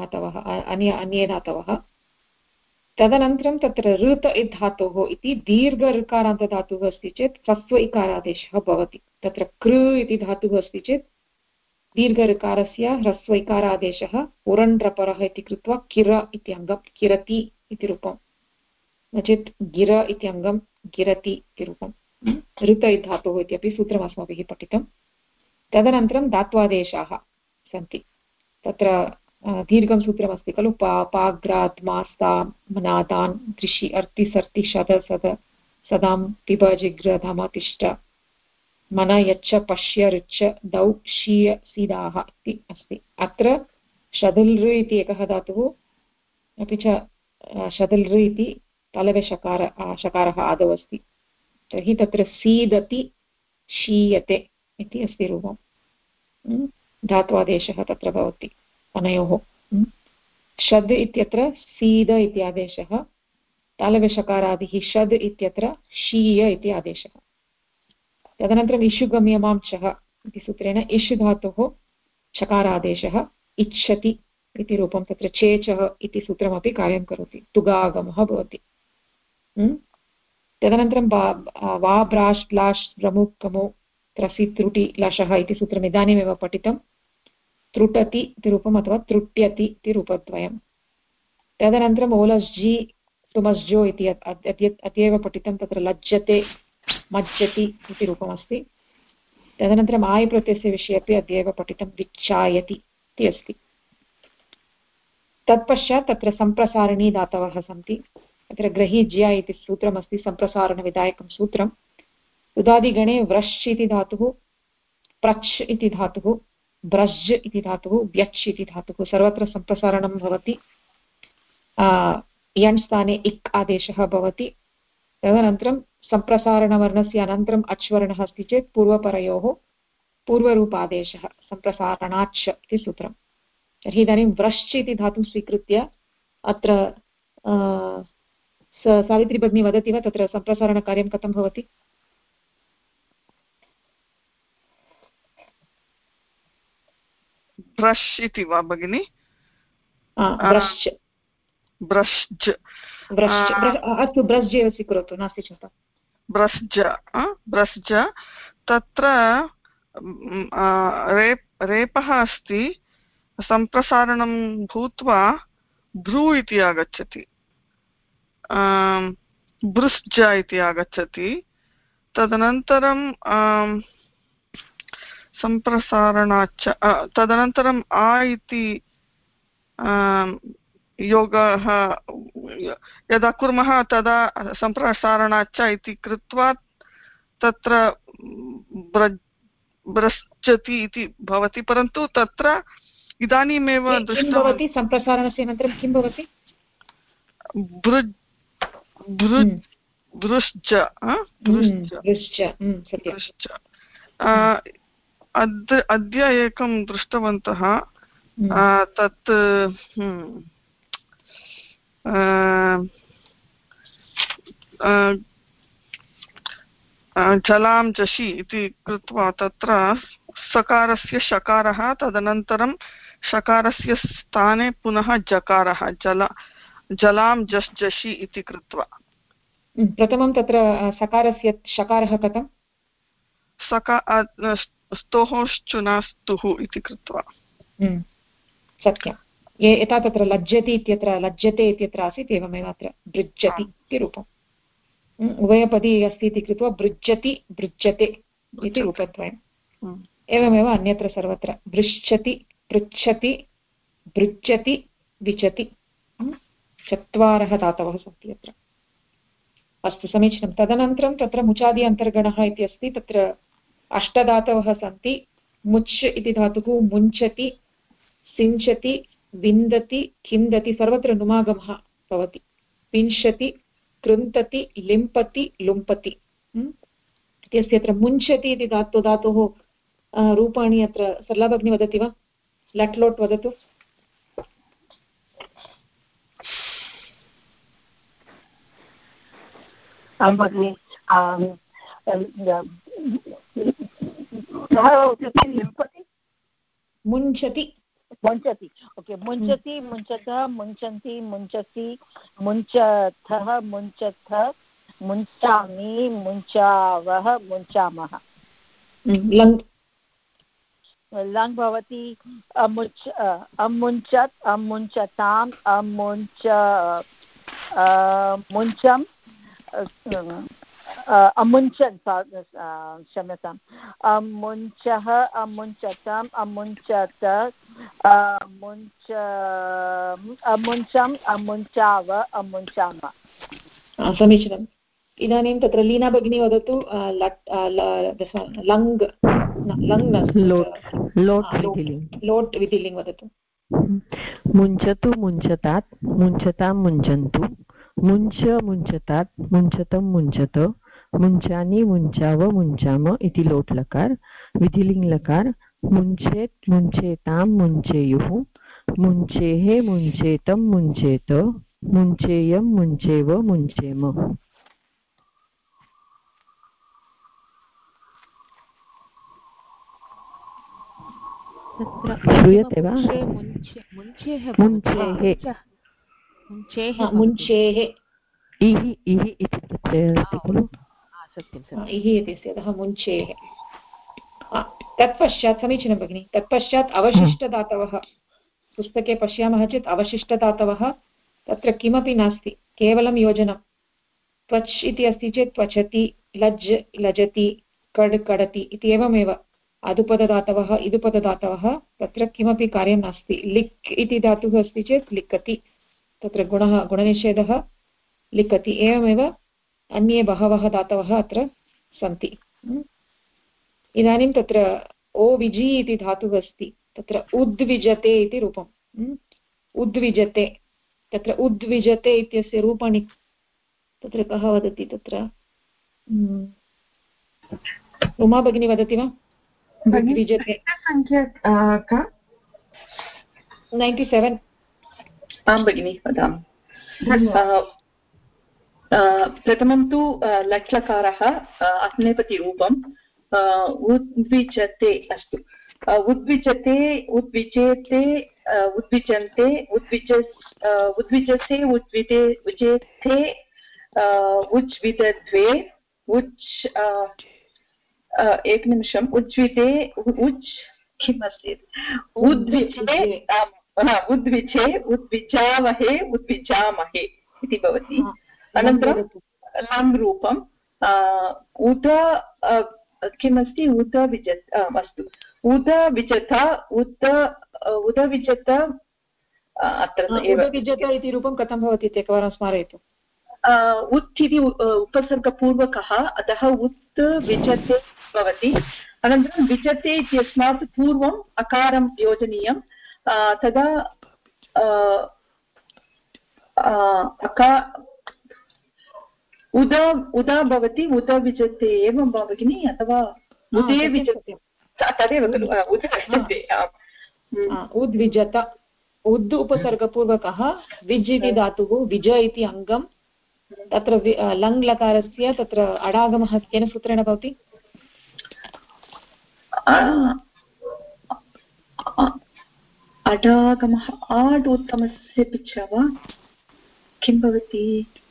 धातवः। तदनन्तरं तत्र ऋत इति धातोः इति दीर्घ ऋकारान्तधातुः अस्ति चेत् ह्रस्व इकारादेशः भवति। तत्र कृ इति धातुः अस्ति चेत् दीर्घ ऋकारस्य ह्रस्व इकारादेशः उरण्ड्रपरः इति कृत्वा किर इति अङ्गं किरति इति रूपं, नो चेत् गिर इति अङ्गं गिरति इति रूपं। ऋत इति धातोः इत्यपि सूत्रम् अस्माभिः पठितं। तदनन्तरं धात्वादेशाः सन्ति। तत्र दीर्घं सूत्रमस्ति खलु। पाग्रात् मास्ता मनादान् दृशि अर्ति सर्ति शद सद सदां पिब जिग्र धम तिष्ठ मन यच्च पश्य ऋच्च दौ शीय सीदाः इति अस्ति। अत्र शदल् इति एकः धातुः, अपि च शदल् इति तलवे शकारः आदौ अस्ति। तर्हि तत्र सीदति शीयते इति अस्ति रूपं। धात्वादेशः तत्र भवति अनयोः। शद् इत्यत्र सीद इति आदेशः, तालव्यषकारादिः षद् इत्यत्र शीय इति आदेशः। तदनन्तरम् इषुगम्यमांशः इति सूत्रेण इषु धातोः शकारादेशः इच्छति इति रूपं। तत्र चेचः इति सूत्रमपि कार्यं करोति, तुगागमः भवति। तदनन्तरं वा ब्राश् ब्लाश् रमुक् कमु त्रसि त्रुटि लशः इति सूत्रम् इदानीमेव पठितं। त्रुटति इति रूपम् अथवा त्रुट्यति इति रूपद्वयं। तदनन्तरम् ओलस्जि तुमस्जो इति अद्यैव पठितं। तत्र लज्जते मज्जति इति रूपमस्ति। तदनन्तरम् आय् प्रत्ययस्य विषये अपि अद्यैव पठितं, विच्छायति इति अस्ति। तत्पश्चात् तत्र सम्प्रसारिणी धातवः सन्ति। तत्र ग्रहीज्य इति सूत्रमस्ति, सम्प्रसारणविधायकं सूत्रम्। उदादिगणे व्रश् इति धातुः, प्रच् इति धातुः, ब्रज् इति धातुः, व्यच् इति धातुः, सर्वत्र सम्प्रसारणं भवति। यण् स्थाने इक् आदेशः भवति। तदनन्तरं सम्प्रसारणवर्णस्य अनन्तरम् अच् वर्णः अस्ति चेत् पूर्वपरयोः पूर्वरूपादेशः सम्प्रसारणाच् इति सूत्रम्। तर्हि इदानीं व्रश्च इति धातुं स्वीकृत्य अत्र सावित्री भगिनी वदति वा तत्र सम्प्रसारणकार्यं कथं भवति? ब्रश् इति वा भगिनि? ब्रश्च ब्रश्च अस्तु, ब्रश् एव स्वीकरोतु, नास्ति चिन्ता। ब्रश्च तत्र रेपः अस्ति, सम्प्रसारणं भूत्वा भ्रू इति आगच्छति, भृश्च इति आगच्छति। तदनन्तरं सम्प्रसारणाच्च, तदनन्तरम् आ इति योगः यदा कुर्मः तदा सम्प्रसारणाच्च इति कृत्वा तत्र भ्रश्चति इति भवति, परन्तु तत्र इदानीमेव दृष्टं सम्प्रसारणस्य अनन्तरं किं भवति? अद्य एकं दृष्टवन्तः, तत् जलां जषि इति कृत्वा तत्र सकारस्य शकारः, तदनन्तरं शकारस्य स्थाने पुनः जकारः, जलां जश् जषि इति कृत्वा। प्रथमं तत्र सकारस्य शकारः कथं? स्तोश्चुनास्तुः इति कृत्वा। सत्यं, यथा तत्र लज्जति इत्यत्र लज्जते इत्यत्र आसीत्, एवमेव अत्र भृज्यति इति रूपम्। उभयपदी अस्ति इति कृत्वा भृज्यति भृज्यते इति रूपद्वयम्। एवमेव अन्यत्र सर्वत्र भृच्छति पृच्छति भृज्यति विचति, चत्वारः धातवः सन्ति अत्र। अस्तु, समीचीनं। तदनन्तरं तत्र मुचादि अन्तर्गणः इति अस्ति, तत्र अष्टधातवः सन्ति। मुच् इति धातुः मुञ्चति, सिञ्चति, विन्दति, खिन्दति, सर्वत्र नुमागमः भवति। विंशति, कृन्तति, लिम्पति, लुम्पति इत्यस्य अत्र मुञ्चति इति धातोः रूपाणि अत्र सरला भगिनी वदति वा? लट् लोट् वदतु। भगिनि मुञ्चति मुञ्चति, ओके, मुञ्चति, मुञ्चतः, मुञ्चन्ति, मुञ्चसि, मुञ्चथः, मुञ्चथ, मुञ्चामि, मुञ्चावः, मुञ्चामः। लङ् भवति अमुञ्च, अमुञ्चत्, अमुञ्चताम्, मुञ्चम्, अमुञ्चन्, क्षम्यताम्, अमुञ्चः, अमुञ्चताम्, अमुञ्चत, अमुञ्चम्, अमुञ्चाव, अमुञ्चाम। समीचीनम्। इदानीं तत्र लीना भगिनी वदतु, लङ् लोट् विधिलिङ्ग् वदतु। मुञ्चतु मुञ्चतात्, मुञ्चतां मुञ्चन्तु, मुञ्च मुञ्चतात्, मुञ्चतं मुञ्चत, मुञ्चानि मुञ्चाव, मुञ्चाम इति लोट् लकार। विधिलिङ्ग् लकार मुञ्चेत्, मुञ्चेतां, मुञ्चेयुः, मुञ्चेः, मुञ्चेतं, मुञ्चेत, मुञ्चेयं, मुञ्चेव, मुञ्चेम। श्रूयते वा? मुञ्चेः इः इति प्रत्ययः अस्ति खलु? इः इति अतः मुञ्चेः। तत्पश्चात् समीचीनं भगिनि। तत्पश्चात् अवशिष्टधातवः पुस्तके पश्यामः चेत् अवशिष्टधातवः तत्र किमपि नास्ति, केवलं योजनं। त्वच् इति अस्ति चेत् त्वचति, लज् लजति, कड् कड़ति इति एवमेव। अदुपदधातवः इदुपदधातवः तत्र किमपि कार्यं नास्ति। लिक् इति धातुः अस्ति चेत् लिखति, तत्र गुणनिषेधः लिखति। एवमेव अन्ये बहवः धातवः अत्र सन्ति। इदानीं तत्र ओविजि इति धातुः अस्ति, तत्र उद्विजते इति रूपम्। उद्विजते, तत्र उद्विजते इत्यस्य रूपाणि तत्र कः वदति? तत्र उमा भगिनी वदति वा? उद्विजते संख्या का? 97। आं भगिनि वदामि। प्रथमं तु लट्लकारः आत्मनेपदिरूपम् उद्विजते अस्तु। उद्विजते, उद्विजेते, उद्विजन्ते, उद्विजसे, उज्विजेथे, उज्विदध्वे, एकनिमिषम् उज्विते किम् अस्ति उद्विचे उद्विजावहे उद्विजामहे इति भवति। अनन्तरं लङ् रूपम् उद किमस्ति उदविजत अस्तु उदविजत उदविजत अत्र उदविजत इति रूपं कथं भवति इति एकवारं स्मारयतु। उत् इति उपसर्गपूर्वकः अतः उत् विजते भवति। अनन्तरं विजते इत्यस्मात् पूर्वम् अकारं योजनीयं तदा उदा भवति उद विजते एवं वा भगिनि अथवा उदे विजते तदेव खलु उद विजते उद्विजत उद् उपसर्गपूर्वकः विज् इति धातुः विज इति अङ्गं तत्र लङ् लकारस्य तत्र अडागमः केन सूत्रेण भवति? अडागमः आड् उत्तमस्य पिच्छा वा किं भवति?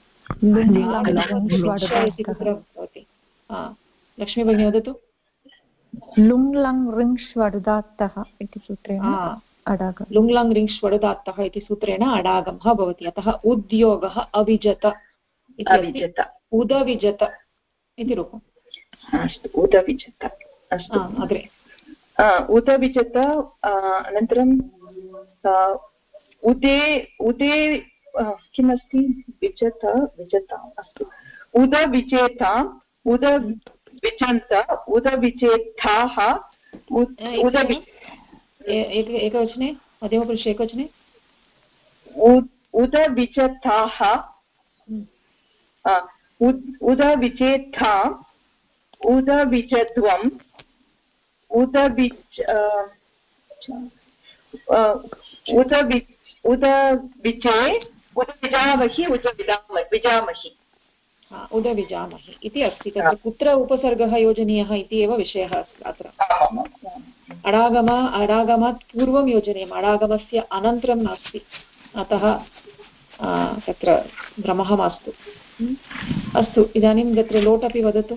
लक्ष्मी भगिनी वदतु। लुङ् लङ् रिङ्ष् वडुदात्तः इति सूत्रेण लुङ् लङ् रिङ्ष् वडुदात्तः इति सूत्रेण अडागमः भवति। अतः उद्योगः अविजत उदविजत इति रूपम्। अस्तु उदविजत अस्तु अग्रे उदविजत अनन्तरं उदे उदे किमस्ति विजत विजताम् अस्तु उदविजेताम् उदविजन्त उदविजेताः एकवचने मध्यमपुरुषे एकवचने उदविजताः उदविजेताम् उदविजध्वम् उदविजे उदविजामहि विजामहि उदविजामहि इति अस्ति। तत्र कुत्र उपसर्गः योजनीयः इति एव विषयः अस्ति अत्र। अडागमात् पूर्वं योजनीयम्, अडागमस्य अनन्तरं नास्ति। अतः तत्र भ्रमः मास्तु। अस्तु इदानीं तत्र लोट् अपि वदतु।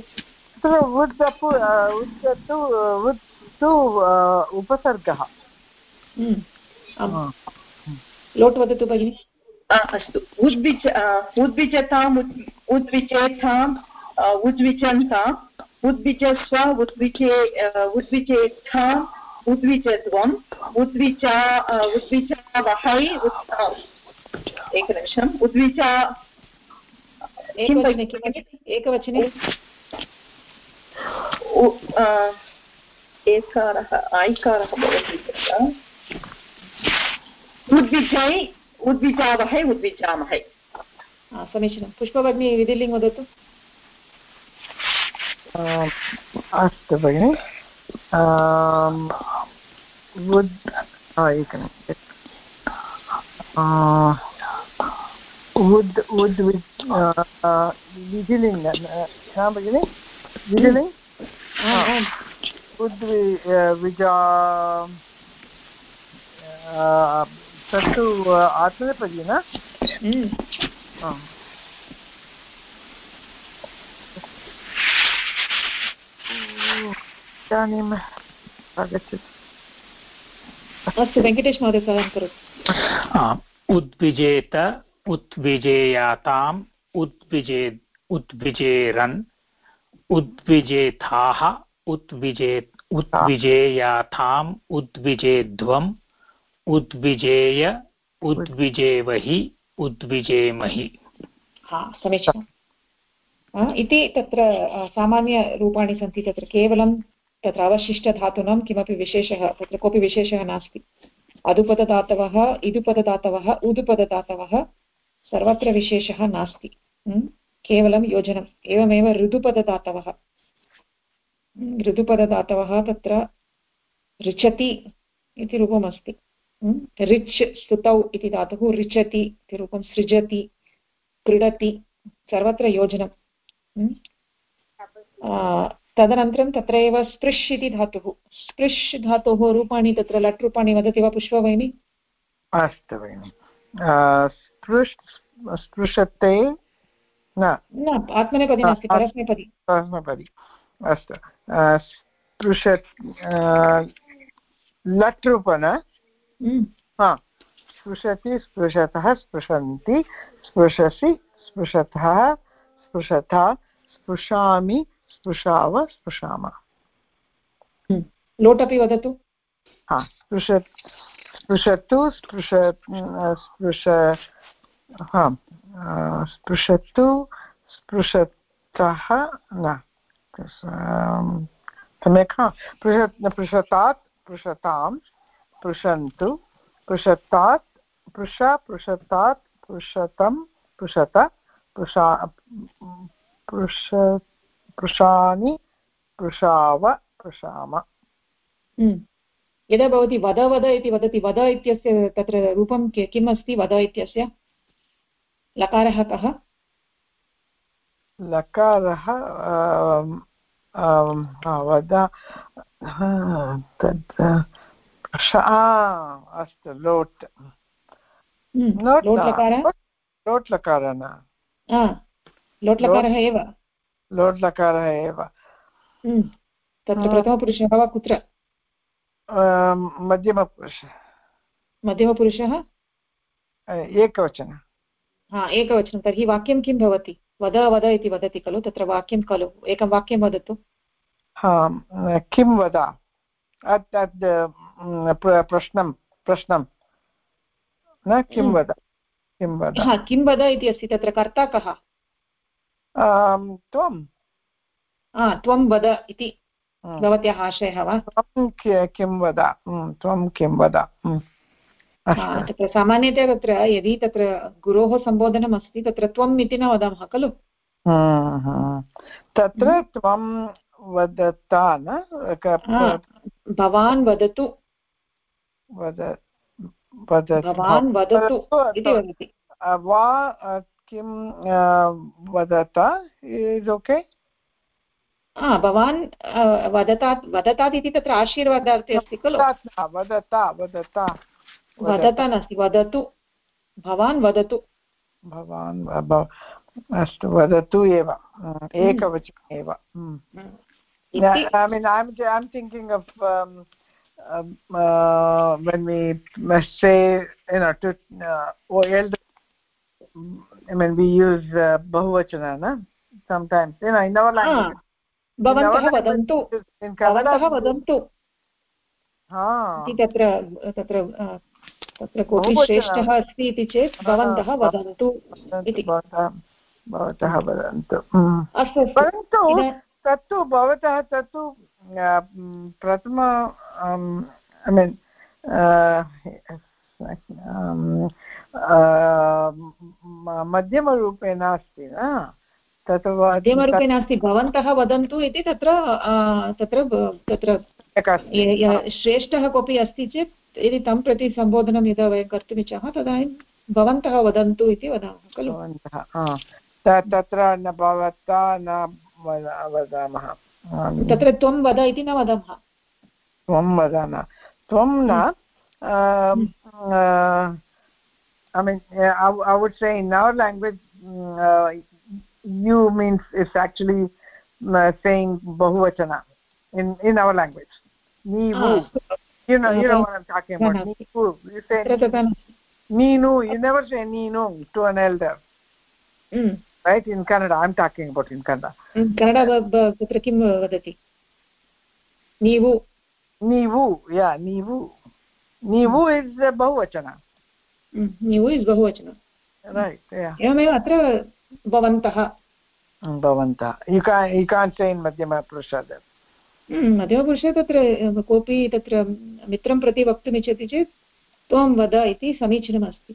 उपसर्गः लोट् वदतु भगिनि। अस्तु उद्विजताम् उद्विजेताम् उद्विजन्ताम् उद्विजस्व उद्विजेताम् उद्विजध्वम् उद्विजावहै एकनिमिषम् उद्विजा एकवचने एकारः ऐकारः भवति उद्विजै उद्विजावहै उद्विजामहै। समीचीनं। पुष्पभगिनी विधिलिङ्ग् वदतु। अस्तु भगिनि विधिलिङ्ग भगिनि विधिलिङ्ग् उद्विजा तत्तु आत्मनेपदी न इदानीम् आगच्छति। अस्तु वेङ्कटेश महोदय सहायं करोतु। उद्विजेत उद्विजेयाताम् उद्विजेरन् उद्विजेथाः उद्विजेयाथाम् उद्विजेध्वम् उद्विजेय उद्विजेवहि उद्विजेमहि। समीचीनम्। इति तत्र सामान्यरूपाणि सन्ति। तत्र केवलं तत्र अवशिष्टधातूनां किमपि विशेषः तत्र कोऽपि विशेषः नास्ति। अदुपदधातवः इदुपदधातवः उदुपदधातवः सर्वत्र विशेषः नास्ति। केवलं योजनम्। एवमेव ऋतुपदधातवः तत्र ऋचति इति रूपमस्ति। ऋच् स्तुतौ इति धातुः ऋचति इति रूपं सृजति क्रीडति सर्वत्र योजनम्। तदनन्तरं तत्र एव स्पृश् इति धातुः। स्पृश् धातोः रूपाणि तत्र लट् रूपाणि वदति वा पुष्पभगिनी? अस्तु भगिनि। स्पृशते न आत्मनेपदी नास्ति, परस्मैपदी। अस्तु लट् रूपं स्पृशति स्पृशतः स्पृशन्ति स्पृशसि स्पृशतः स्पृशता स्पृशामि स्पृशाव स्पृशामः लोट् अपि वदतु स्पृशतु स्पृशतु स्पृशतः न सम्यक् पृषतात् पृषतां पृशन्तु पृषतात् पृषतात् पृषतं पृषत पृषानि पृषाव पृषाम यदा भवती वद वद इति वदति वद इत्यस्य तत्र रूपं किम् अस्ति वद इत्यस्य लकारः कः लकारः वद तद् अस्तु लोट् लोट् लकारः न लोट् लकारः एव लोट् लकारः एव तत्र प्रथमपुरुषः वा कुत्र मध्यमपुरुषः एकवचनं एकवचनं तर्हि वाक्यं किं भवति वद वद इति वदति खलु तत्र वाक्यं खलु एकं वाक्यं वदतु किं वद तद् प्रश्नं न किं वद किं वद इति अस्ति तत्र कर्ता कः त्वं वद इति भवत्याः आशयः वा किं वद त्वं किं वद तत्र सामान्यतया तत्र यदि तत्र गुरोः सम्बोधनम् अस्ति तत्र त्वम् इति न वदामः खलु तत्र त्वं वदता न भवान् वदतु भवान् वदतु इति वदति वा किं वदता इस् ओके भवान् वदतात् इति तत्र आशीर्वादार्थे अस्ति खलु वदता नास्ति वदतु भवान् वदतु अस्तु वदतु एव एकवचनम् एव I mean I'm thinking of when we must say to elder I mean we use bahuvachana na sometimes in our language भवन्तः वदन्तु भवन्तः वदन्तु इति तत्र कोऽपि श्रेष्ठः अस्ति इति चेत् भवन्तः वदन्तु इति भवतः वदन्तु अस्तु परन्तु तत्तु भवतः तत्तु प्रथम I mean मध्यमरूपे नास्ति न मध्यमरूपे नास्ति भवन्तः वदन्तु इति तत्र श्रेष्ठः कोऽपि अस्ति चेत् यदि तं प्रति सम्बोधनं यदा वयं कर्तुमिच्छामः तदानीं भवन्तः वदन्तु इति वदामः खलु तत्र न भवता न वदामः तत्र त्वं वद इति न वदामः त्वं वद न त्वं न I mean I would say in our language you means it's actually saying bahuvachana in our language neevu you know what I'm talking about neevu you say neenu you never say neenu to an elder right in Kannada I'm talking about in Kannada Kannada tatra kim vadati neevu yeah neevu is bahuvachana neevu is bahuvachana right yeah एवमेव अत्र भवन्तः you can't say in madhyama purusha there मध्यमपुरुषे तत्र कोऽपि तत्र मित्रं प्रति वक्तुम् इच्छति चेत् त्वं वद इति समीचीनमस्ति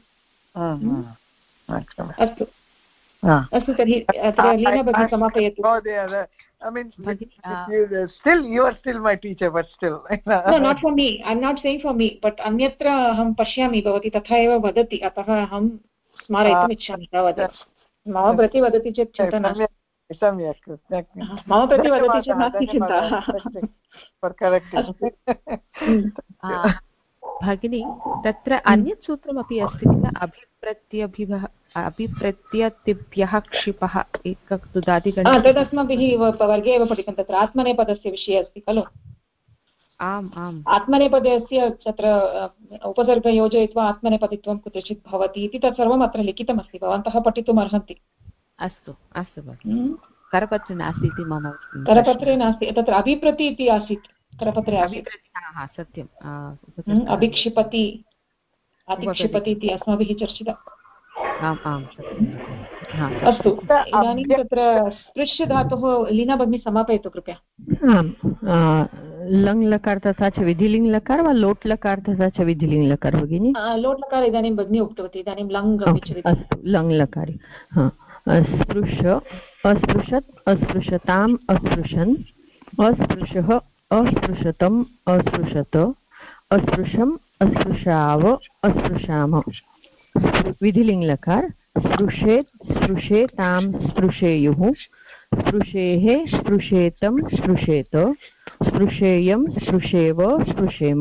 अस्तु अस्तु तर्हि अत्र लीना भगिनी समापयतु I mean you are still my teacher but still no not for me I'm not saying for me but अन्यत्र अहं पश्यामि भवती तथा एव वदति अतः अहं स्मारयितुम् इच्छामि तावदेव मम प्रति वदति चेत् चिन्ता नास्ति सम्यक् मम प्रति वदति चेत् नास्ति चिन्ता भगिनी तत्र अन्यत् सूत्रमपि अस्ति किल अभिप्रत्यतिभ्यः क्षिपः एकदादिगणे तदस्माभिः वर्गे एव पठितं तत्र आत्मनेपदस्य विषये अस्ति खलु आम् आम् आत्मनेपदस्य तत्र उपसर्ग योजयित्वा आत्मनेपदित्वं कुत्रचित् भवति इति तत्सर्वम् अत्र लिखितमस्ति भवन्तः पठितुम् अर्हन्ति अस्तु अस्तु भगिनि करपत्रे नास्ति इति मम करपत्रे नास्ति तत्र अभिप्रति इति आसीत् करपत्रे सत्यम् अभिक्षिपति अतिक्षिपति इति अस्माभिः चर्चितम् आम् आम् अस्तु इदानीं तत्र स्पृश्य धातुः लीना भगिनी समापयतु कृपया आम् लङ् लकार तथा च विधिलिङ् लकार वा लोट् लकार तथा च विधिलिङ् लकार भगिनि लोट् लकार इदानीं भगिनी उक्तवती इदानीं लङ् अस्तु लङ् लकारि स्पृश अस्पृशत् अस्पृशताम् अस्पृशन् अस्पृशः अस्पृशतम् अस्पृशत अस्पृशम् अस्पृशाव अस्पृशाम विधिलिङ् लकार स्पृशेत् स्पृशेतां स्पृशेयुः स्पृशेः स्पृशेतं स्पृशेत स्पृशेयं स्पृशेव स्पृशेम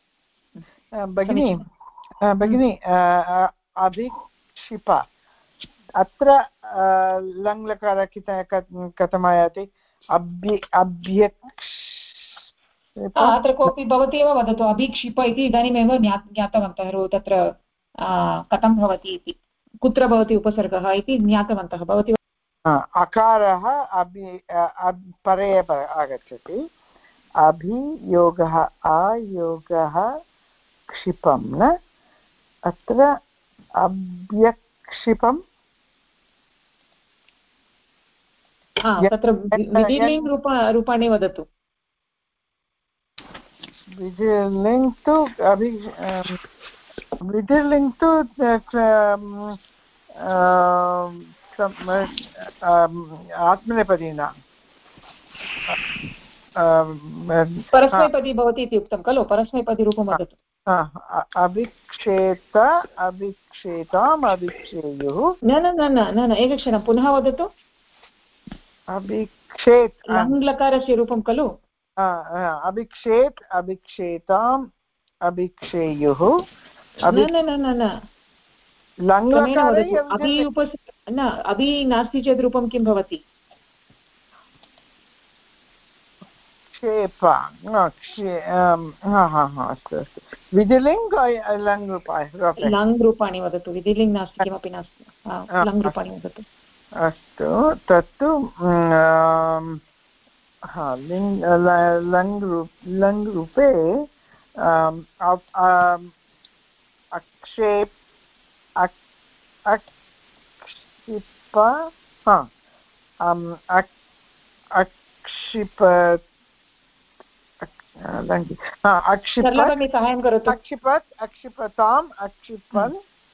भगिनी अभिक्षिप अत्र लङ् लकार कथम् आयाति अत्र कोऽपि भवती एव वदतु अभिक्षिप इति इदानीमेव ज्ञातवन्तः तत्र कथं भवति इति कुत्र भवति उपसर्गः इति ज्ञातवन्तः भवती अकारः परे आगच्छति अभियोगः आयोगः क्षिपं न अत्र अभ्यक्षिपं तत्र विधिलिङ् रूपाणि वदतु विधिलिङ् तु विधिलिङ् तु आत्मनेपदीनां परस्मैपदी भवति इति उक्तं खलु परस्मैपदीरूपं वदतु अभिक्षेत अभिक्षेताम् अभिक्षेयुः न न न न न एकक्षणं पुनः वदतु अभिक्षेत् लङ् लकारस्य रूपं खलु अभिक्षेत् अभिक्षेताम् अभिक्षेयुः न अभि नास्ति चेत् रूपं किं भवति क्षेप अस्तु विधिलिङ् लङ् रूपाणि लङ् रूपाणि वदतु विधिलिङ् नास्ति किमपि नास्ति लङ् रूपाणि वदतु अस्तु तत्तु लङ् रूपे अक्षेप अक्षिप सहायं करोतु अक्षिपत् अक्षिपताम् अक्षिपन्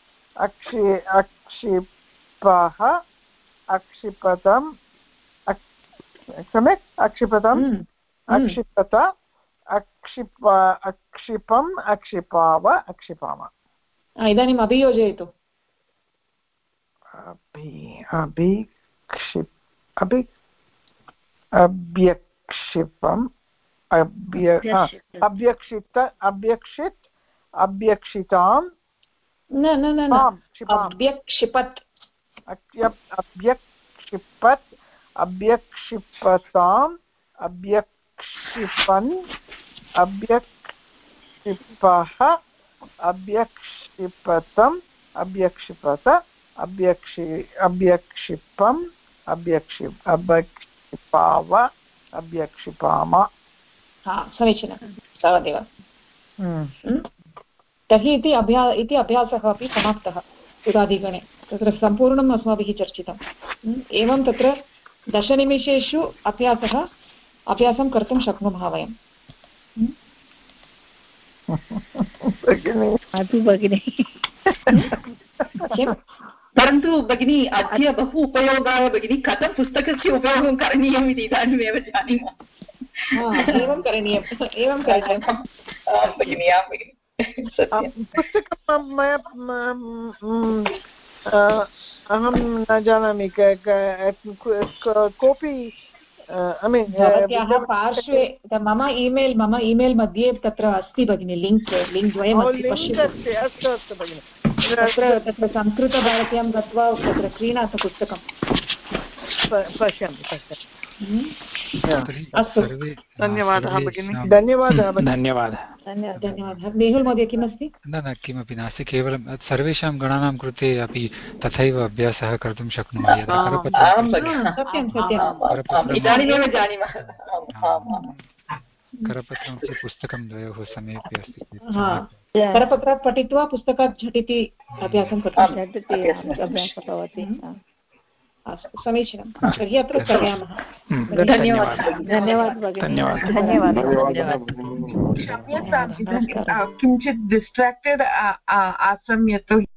अक्षिपः अक्षिपतम् सम्यक् अक्षिपतम् अक्षिपत अक्षिपम् अक्षिपाव अक्षिपाम इदानीम् अभियोजयतु अभ्यक्षिपम् अभ्यक्षित अभ्यक्षित् अभ्यक्षिताम् न न न अभ्यक्षिपत् अभ्यक्षिपत् अभ्यक्षिपताम् अभ्यक्षिपन् अभ्यक्षिपः अभ्यक्षिपतम् अभ्यक्षिपत अभ्यक्षिपम् अभ्यक्षिपाव अभ्यक्षिपाम समीचीनं तावदेव तर्हि इति अभ्यासः अपि समाप्तः पुरादिगणे तत्र सम्पूर्णम् अस्माभिः चर्चितम् एवं तत्र 10 निमेषेषु अभ्यासं कर्तुं शक्नुमः वयं परन्तु भगिनी अद्य बहु उपयोगाय भगिनी कथं पुस्तकस्य उपयोगं करणीयम् इति इदानीमेव जानीमः एवं करणीयं भगिनी पुस्तकं अहं न जानामि कोऽपि भवत्याः पार्श्वे मम ईमेल् मध्ये तत्र अस्ति भगिनि लिङ्क् द्वयमस्ति पश्यतु। अस्तु भगिनि, तत्र संस्कृतभारत्यां गत्वा तत्र क्रीणातु पुस्तकं। पश्यामि। अस्तु, धन्यवादः भगिनि। धन्यवादः। मेहुल् महोदय किमस्ति? न किमपि नास्ति, केवलं सर्वेषां गणानां कृते अपि तथैव अभ्यासः कर्तुं शक्नुमः। यदा करपत्रमपि पुस्तकं द्वयोः समीपे अस्ति चेत् करपत्रात् पठित्वा पुस्तकात् झटिति अभ्यासं भवति। अस्तु, समीचीनं। तर्हि अत्र स्थगयामः। धन्यवादः। किञ्चित् डिस्ट्राक्टेड् आसं यतोहि